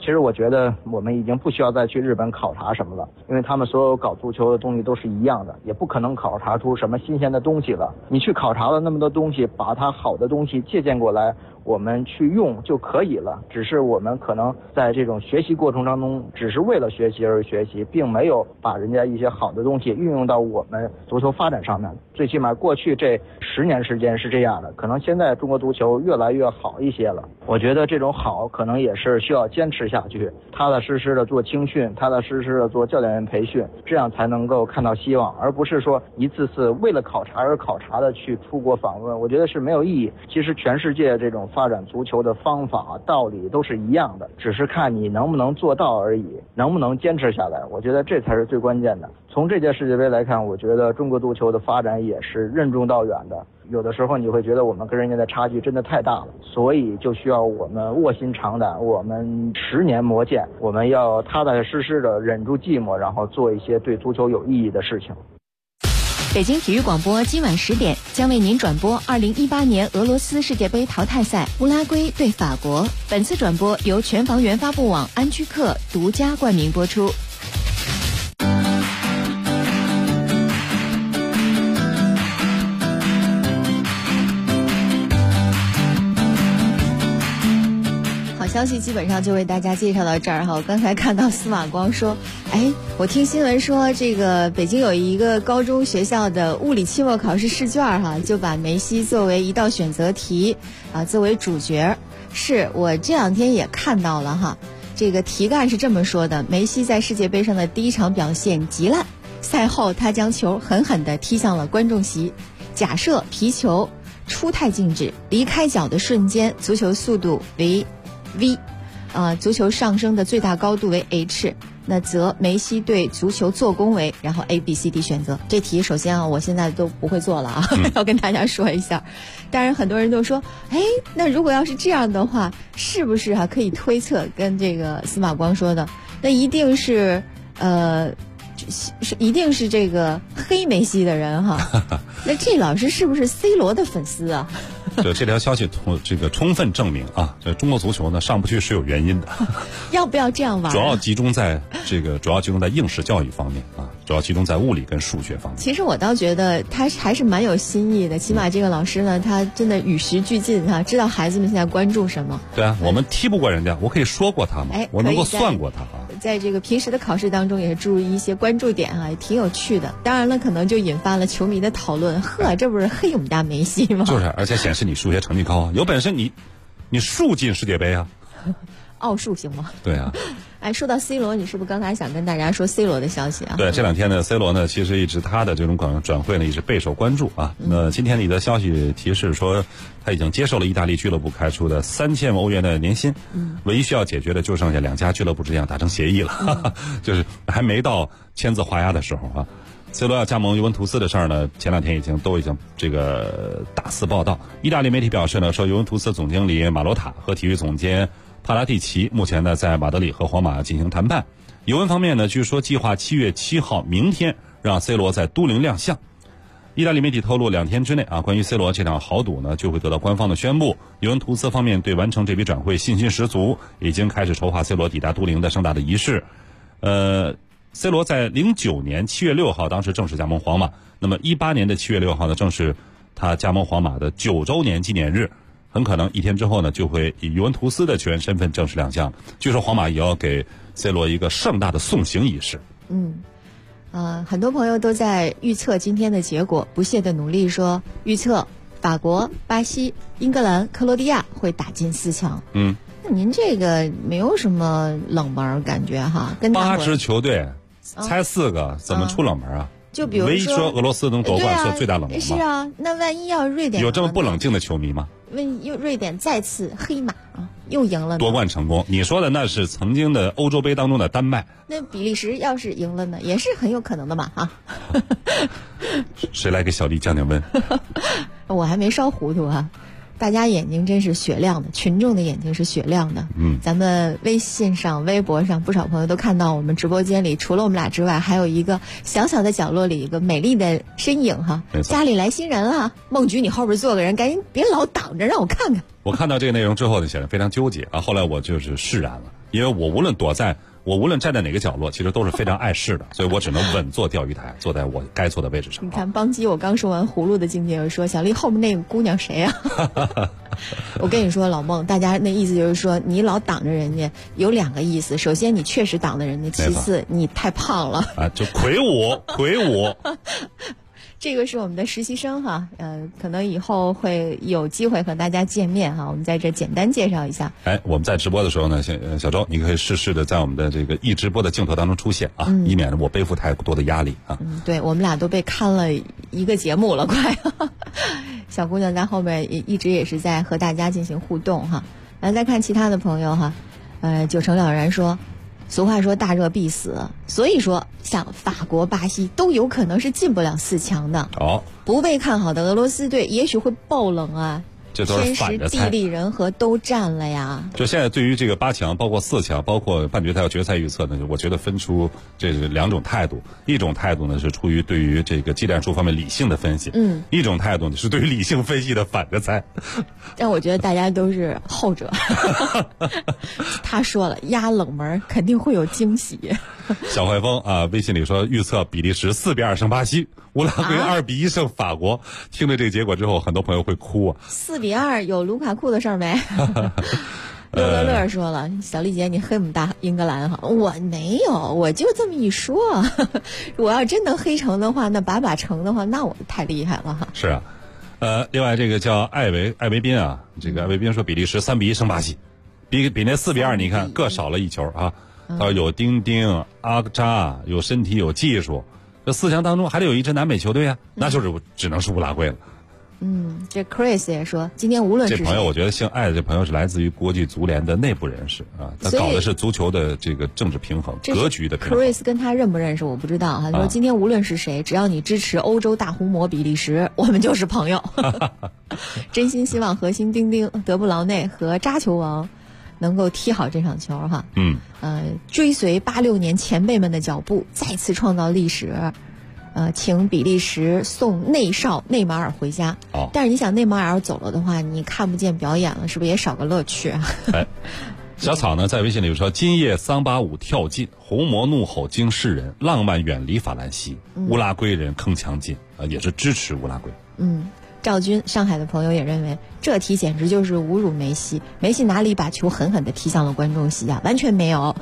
其实我觉得我们已经不需要再去日本考察什么了，因为他们所有搞足球的东西都是一样的，也不可能考察出什么新鲜的东西了。你去考察了那么多东西，把它好的东西借鉴过来，我们去用就可以了。只是我们可能在这种学习过程当中，只是为了学习而学习，并没有把人家一些好的东西运用到我们足球发展上面。最起码过去这10年时间是这样的，可能现在中国足球越来越好一些了。我觉得这种好可能也是需要坚持下去，踏踏实实的做青训，踏踏实实的做教练员培训，这样才能够看到希望，而不是说一次次为了考察而考察的去出国访问，我觉得是没有意义。其实全世界这种发展足球的方法道理都是一样的，只是看你能不能做到而已，能不能坚持下来，我觉得这才是最关键的。从这届世界杯来看，我觉得中国足球的发展也是任重道远的，有的时候你会觉得我们跟人家的差距真的太大了，所以就需要我们卧薪尝胆，我们10年磨剑，我们要踏踏实实的忍住寂寞，然后做一些对足球有意义的事情。
北京体育广播今晚10点将为您转播2018年俄罗斯世界杯淘汰赛乌拉圭对法国，本次转播由全房源发布网安居客独家冠名播出。消息基本上就为大家介绍到这儿哈。我刚才看到司马光说，我听新闻说这个北京有一个高中学校的物理期末考试试卷哈，就把梅西作为一道选择题作为主角。是我这两天也看到了哈，这个题干是这么说的：梅西在世界杯上的第一场表现极烂，赛后他将球狠狠地踢向了观众席。假设皮球出太静止，离开脚的瞬间，足球速度为V， 足球上升的最大高度为 H， 那则梅西对足球做攻为，然后 A、B、C、D 选择。这题首先我现在都不会做了啊，要跟大家说一下。当然很多人都说，那如果要是这样的话，是不是可以推测跟这个司马光说的，那一定是一定是这个黑梅西的人哈。那这老师是不是 C 罗的粉丝啊？
对，这条消息充分证明啊，这中国足球呢上不去是有原因的。
要不要这样玩？
主要集中在应试教育方面啊，主要集中在物理跟数学方面。
其实我倒觉得他还是蛮有新意的，起码这个老师呢，他真的与时俱进哈，知道孩子们现在关注什么。
对啊，我们踢不过人家，我可以说过他嘛，我能够算过他啊。
在这个平时的考试当中，也是注入一些关注点啊，也挺有趣的。当然了，可能就引发了球迷的讨论。呵，这不是黑我们家梅西吗？
就是，而且显示你数学成绩高啊，有本事你数进世界杯啊。
奥数行吗？
对啊。
说到 C 罗，你是不是刚才想跟大家说 C 罗的消息啊？
对，这两天呢 ，C 罗呢，其实一直他的这种转会呢，一直备受关注啊。那今天里的消息提示说，他已经接受了意大利俱乐部开出的3000欧元的年薪，唯一需要解决的就剩下2家俱乐部之间达成协议了，就是还没到签字画押的时候啊。C 罗要加盟尤文图斯的事儿呢，前两天都已经这个大肆报道。意大利媒体表示呢，说尤文图斯总经理马罗塔和体育总监帕拉蒂奇目前呢在马德里和皇马进行谈判。尤文方面呢，据说计划7月7号明天让 C 罗在都灵亮相。意大利媒体透露，2天之内啊，关于 C 罗这场豪赌呢就会得到官方的宣布。尤文图斯方面对完成这笔转会信心十足，已经开始筹划 C 罗抵达都灵的盛大的仪式。C 罗在09年7月6号当时正式加盟皇马，那么18年的7月6号呢，正是他加盟皇马的9周年纪念日。很可能1天之后呢，就会以尤文图斯的球员身份正式亮相。据说皇马也要给 C 罗一个盛大的送行仪式。
很多朋友都在预测今天的结果，不懈的努力说预测法国、巴西、英格兰、克罗地亚会打进4强。那您这个没有什么冷门感觉哈？跟
8支球队猜4个，怎么出冷门啊？
就比如
唯一说俄罗斯能夺冠是最大冷门吗？
是啊，那万一要瑞典
有这么不冷静的球迷吗？
瑞典再次黑马啊，又赢了，
夺冠成功。你说的那是曾经的欧洲杯当中的丹麦。
那比利时要是赢了呢，也是很有可能的嘛啊。
谁来给小丽降降温？
我还没烧糊涂啊。大家眼睛真是雪亮的，群众的眼睛是雪亮的。咱们微信上、微博上，不少朋友都看到我们直播间里，除了我们俩之外，还有一个小小的角落里一个美丽的身影哈。家里来新人了，孟菊，你后边坐个人，赶紧别老挡着，让我看看。
我看到这个内容之后呢，显得非常纠结啊。后来我就是释然了， 因为我无论站在哪个角落，其实都是非常碍事的，所以我只能稳坐钓鱼台，坐在我该坐的位置上。
你看邦基，我刚说完葫芦的境界，又说小丽后面那个姑娘谁啊？我跟你说，老孟，大家那意思就是说，你老挡着人家，有2个意思。首先，你确实挡着人家；其次，你太胖了
啊，就魁梧。
这个是我们的实习生哈，可能以后会有机会和大家见面哈，我们在这简单介绍一下。
我们在直播的时候呢，小周，你可以适时的在我们的这个一直播的镜头当中出现啊，以免我背负太多的压力啊。
对，我们俩都被看了一个节目了，快。小姑娘在后面一直也是在和大家进行互动哈。来再看其他的朋友哈，九成了然说。俗话说大热必死，所以说像法国、巴西都有可能是进不了4强的。不被看好的俄罗斯队也许会爆冷啊，
这都是反着猜，
天时地利人和都占了呀。
就现在对于这个8强，包括4强，包括半决赛和决赛预测呢，我觉得分出这是2种态度。一种态度呢是出于对于这个技战术方面理性的分析，一种态度呢是对于理性分析的反着猜。
但我觉得大家都是后者。他说了，压冷门肯定会有惊喜。
小坏风啊，微信里说预测比利时4-2胜巴西，乌拉圭2-1胜法国。听了这个结果之后，很多朋友会哭啊。
4-2有卢卡库的事儿没？乐乐说了，小丽姐你黑我们大英格兰哈，我没有，我就这么一说。我要真能黑成的话，那把成的话，那我太厉害了哈。
是啊，另外这个叫艾维宾啊，这个艾维宾说比利时3-1胜巴西，比那4-2你看各少了1球啊。他说有丁丁、阿扎，有身体有技术，这4强当中还得有一支南美球队啊，那就是只能是乌拉圭了。
这 Chris 也说，今天无论是
这朋友，我觉得姓艾的这朋友是来自于国际足联的内部人士啊，他搞的是足球的这个政治平衡、格局的平衡。
Chris 跟他认不认识我不知道哈，他说今天无论是谁，只要你支持欧洲大红魔比利时，我们就是朋友。真心希望核心丁丁、德布劳内和扎球王能够踢好这场球哈。追随86年前辈们的脚步，再次创造历史。请比利时送内少内马尔回家。但是你想内马尔走了的话，你看不见表演了，是不是也少个乐趣啊？
小草呢在微信里说：今夜桑巴舞跳进，红魔怒吼惊世人，浪漫远离法兰西，乌拉圭人铿锵进也是支持乌拉圭。
赵军，上海的朋友也认为这题简直就是侮辱梅西，梅西哪里把球狠狠地踢向了观众席啊？完全没有。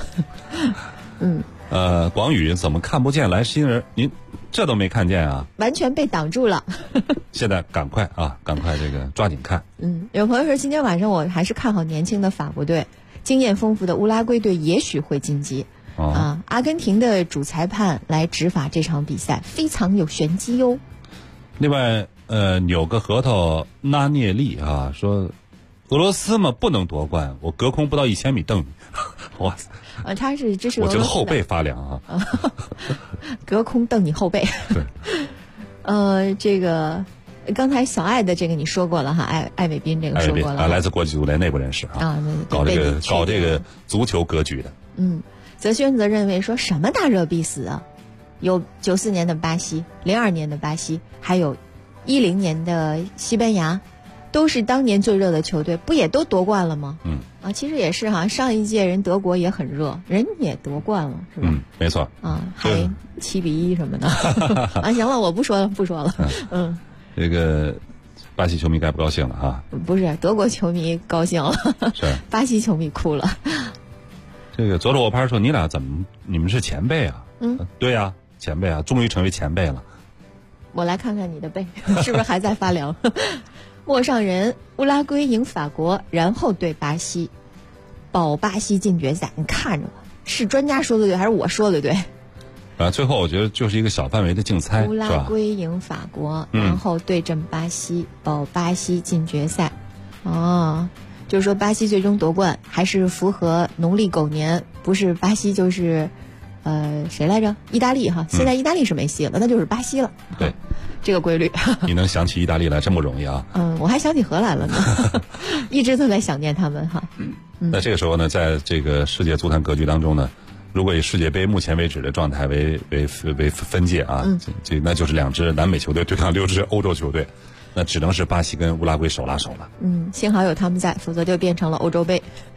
广宇怎么看不见来新人？您这都没看见啊？
完全被挡住了。
现在赶快这个抓紧看。
有朋友说今天晚上我还是看好年轻的法国队，经验丰富的乌拉圭队也许会晋级。阿根廷的主裁判来执法这场比赛，非常有玄机哟。
另外，扭个核桃拉涅利啊说，俄罗斯嘛不能夺冠，我隔空不到1000米瞪你。哇塞！
他是支持俄罗斯的，
我觉得后背发凉啊。
隔空瞪你后背。
对。
这个刚才小爱的这个你说过了哈，艾伟斌这个说过了，
来自国际足联内部人士啊，搞这个足球格局的。
泽轩则认为说什么大热必死啊？有94年的巴西、02年的巴西，还有10年的西班牙，都是当年最热的球队，不也都夺冠了吗？其实也是哈，上一届人德国也很热，人也夺冠了，是吧？
没错。
还7-1什么的。行了，我不说了。
这个巴西球迷该不高兴了哈。
不是，德国球迷高兴了，
是
巴西球迷哭了。
这个左手握拍说：“你们是前辈啊？”对呀，前辈啊，终于成为前辈了。
我来看看你的背，是不是还在发凉？陌上人，乌拉圭赢法国，然后对巴西，保巴西进决赛。你看着吧，是专家说的对，还是我说的对？
最后我觉得就是一个小范围的竞猜，
乌拉圭赢法国，然后对阵巴西，保巴西进决赛。就是说巴西最终夺冠还是符合农历狗年，不是巴西就是谁来着？意大利哈，现在意大利是没戏了，那就是巴西了。
对，
这个规律。
你能想起意大利来真不容易啊。
我还想起荷兰了呢，一直都在想念他们哈。
那这个时候呢，在这个世界足坛格局当中呢，如果以世界杯目前为止的状态为分界啊，那就是2支南美球队对抗6支欧洲球队。那只能是巴西跟乌拉圭手拉手了。
幸好有他们在，否则就变成了欧洲杯。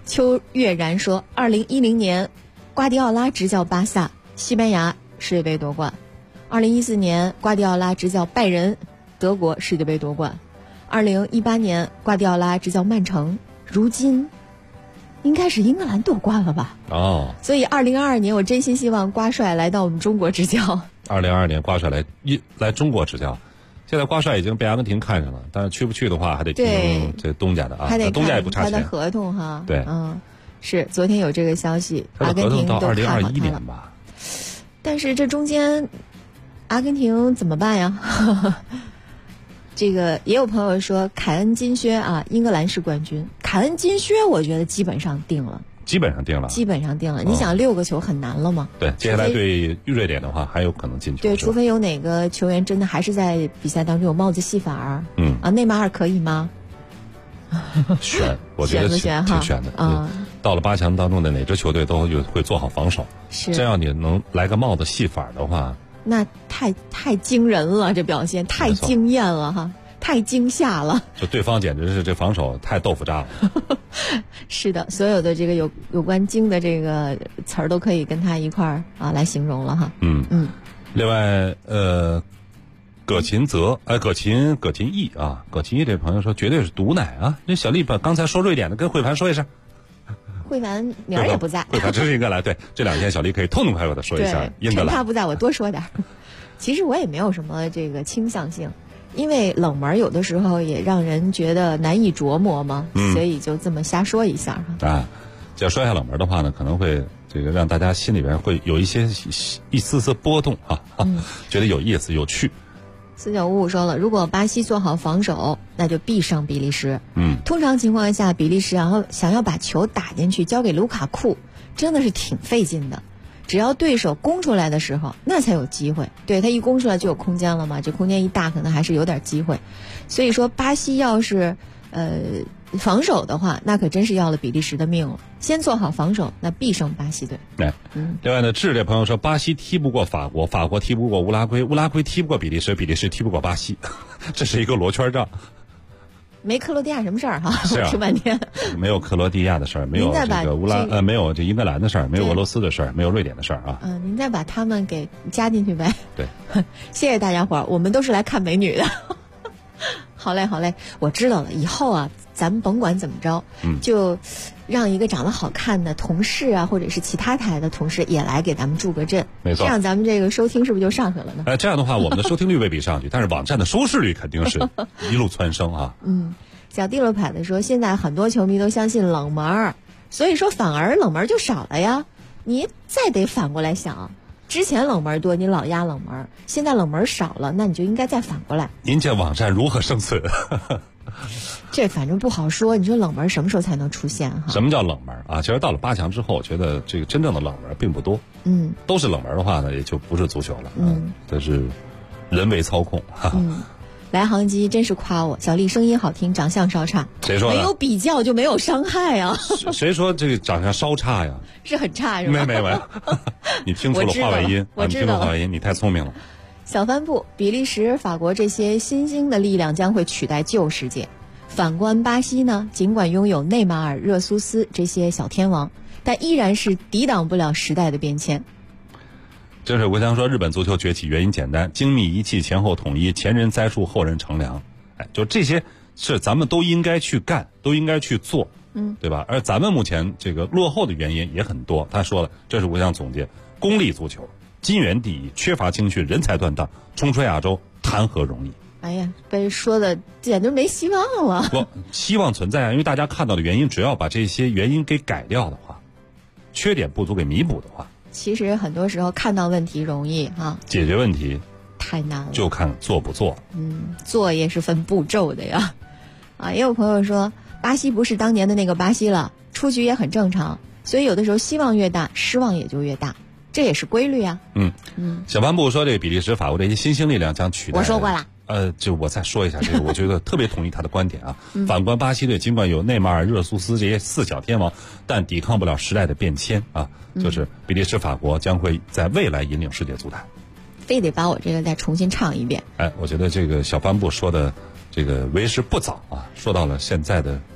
邱月然说，2010年瓜迪奥拉执教巴萨，西班牙世界杯夺冠；2014年瓜迪奥拉执教拜仁，德国世界杯夺冠；2018年瓜迪奥拉执教曼城，如今应该是英格兰夺冠了吧？
哦，
所以2022年我真心希望瓜帅来到我们中国执教。
2022年瓜帅来中国执教。现在瓜帅已经被阿根廷看上了，但是去不去的话还得听这东家的啊，
还得
东家也不差钱。
他的合同哈，
对，
是昨天有这个消息，阿根廷都看好他了。
2021年吧。
但是这中间，阿根廷怎么办呀？这个也有朋友说凯恩金靴啊，英格兰是冠军。凯恩金靴我觉得基本上定了。基本上定了，你想6个球很难了吗？
对，接下来对瑞典的话还有可能进球。
对，除非有哪个球员真的还是在比赛当中有帽子戏法儿。内马尔可以吗？
选，我觉得挺选的啊。到了8强当中的哪支球队都会做好防守，这样你能来个帽子戏法的话，
那太惊人了，这表现太惊艳了哈。太惊吓了，
就对方简直是这防守太豆腐渣了。
是的，所有的这个有关惊的这个词儿都可以跟他一块儿来形容了哈。
另外葛琴义啊，葛琴义这朋友说绝对是毒奶啊。那小丽把刚才说瑞典的跟慧凡说一声。
慧凡明儿也不在，
慧凡真是英格兰。对，这2天小丽可以痛痛快快的说一下英格兰。
趁他不在我多说点。其实我也没有什么这个倾向性。因为冷门有的时候也让人觉得难以琢磨嘛，所以就这么瞎说一下
啊。只要说一下冷门的话呢，可能会这个让大家心里边会有一丝丝波动啊，觉得有意思有趣。
4955说了，如果巴西做好防守，那就必胜比利时。通常情况下，比利时想要把球打进去交给卢卡库，真的是挺费劲的。只要对手攻出来的时候，那才有机会。对，他一攻出来就有空间了嘛，这空间一大，可能还是有点机会。所以说，巴西要是防守的话，那可真是要了比利时的命了。先做好防守，那必胜巴西队。
另外呢，智这朋友说，巴西踢不过法国，法国踢不过乌拉圭，乌拉圭踢不过比利时，比利时踢不过巴西，这是一个罗圈仗。
没克罗地亚什么事儿哈，我听半天。
没有克罗地亚的事儿，没有这个没有这英格兰的事儿，没有俄罗斯的事儿，没有瑞典的事儿啊。
您再把他们给加进去呗。
对，
谢谢大家伙儿，我们都是来看美女的。好嘞，我知道了。以后啊，咱们甭管怎么着，就让一个长得好看的同事啊，或者是其他台的同事也来给咱们助个阵。
没错，
这样咱们这个收听是不是就上去了呢？
这样的话，我们的收听率未必上去，但是网站的收视率肯定是一路蹿升啊。
小地罗牌的说，现在很多球迷都相信冷门，所以说反而冷门就少了呀。你再得反过来想，之前冷门多，你老压冷门，现在冷门少了，那你就应该再反过来。
您这网站如何生存？
这反正不好说。你说冷门什么时候才能出现哈？
什么叫冷门啊？其实到了8强之后，我觉得这个真正的冷门并不多。都是冷门的话呢，也就不是足球了。这是人为操控。
来航机真是夸我，小丽声音好听，长相稍差。
谁说的？
没有比较就没有伤害啊。
谁说这个长相稍差呀？
是很差是吧？
没，你听出了话外音。
我知道了，
话外音，你太聪明了。
小帆布，比利时、法国这些新兴的力量将会取代旧世界。反观巴西呢，尽管拥有内马尔、热苏斯这些小天王，但依然是抵挡不了时代的变迁。
郑水国强说，日本足球崛起原因简单，精密仪器前后统一，前人栽树后人乘凉。就这些是咱们都应该去干，都应该去做，对吧？而咱们目前这个落后的原因也很多。他说了，这是我想总结：功利足球，金元第一，缺乏青训，人才断档，冲出亚洲谈何容易？
哎呀，被说的简直没希望了。
不，希望存在啊，因为大家看到的原因，只要把这些原因给改掉的话，缺点不足给弥补的话。
其实很多时候看到问题容易哈，
解决问题
太难了，
就看做不做。
做也是分步骤的呀。也有朋友说，巴西不是当年的那个巴西了，出局也很正常，所以有的时候希望越大，失望也就越大，这也是规律啊。
小帆布说，这个比利时、法国这些新兴力量将取代。
我说过了。
就我再说一下这个，我觉得特别同意他的观点啊。反观巴西队，尽管有内马尔、热苏斯这些4小天王，但抵抗不了时代的变迁啊。就是比利时、法国将会在未来引领世界足坛。
非得把我这个再重新唱一遍。
我觉得这个小帆布说的这个为时不早啊，说到了现在的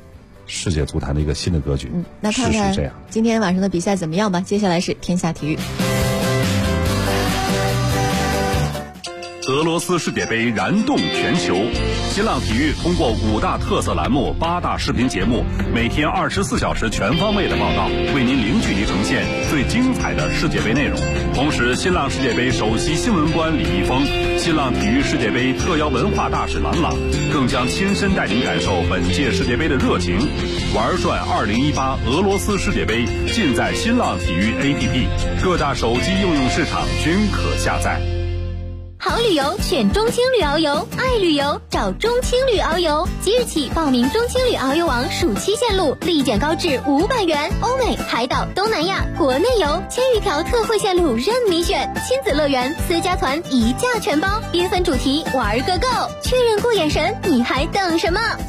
世界足坛的一个新的格局。
那看看
是这样。
今天晚上的比赛怎么样吧？接下来是天下体育。
俄罗斯世界杯燃动全球，新浪体育通过5大特色栏目、8大视频节目，每天24小时全方位的报道，为您零距离呈现最精彩的世界杯内容。同时，新浪世界杯首席新闻官李易峰、新浪体育世界杯特邀文化大使郎朗，更将亲身带您感受本届世界杯的热情。玩转2018俄罗斯世界杯，尽在新浪体育 APP， 各大手机应用市场均可下载。
好旅游选中青旅遨游，爱旅游找中青旅遨游。即日起报名中青旅遨游网暑期线路，立减高至500元。欧美、海岛、东南亚、国内游1000余条特惠线路任你选，亲子乐园、私家团一价全包，缤纷主题玩个够。确认过眼神，你还等什么？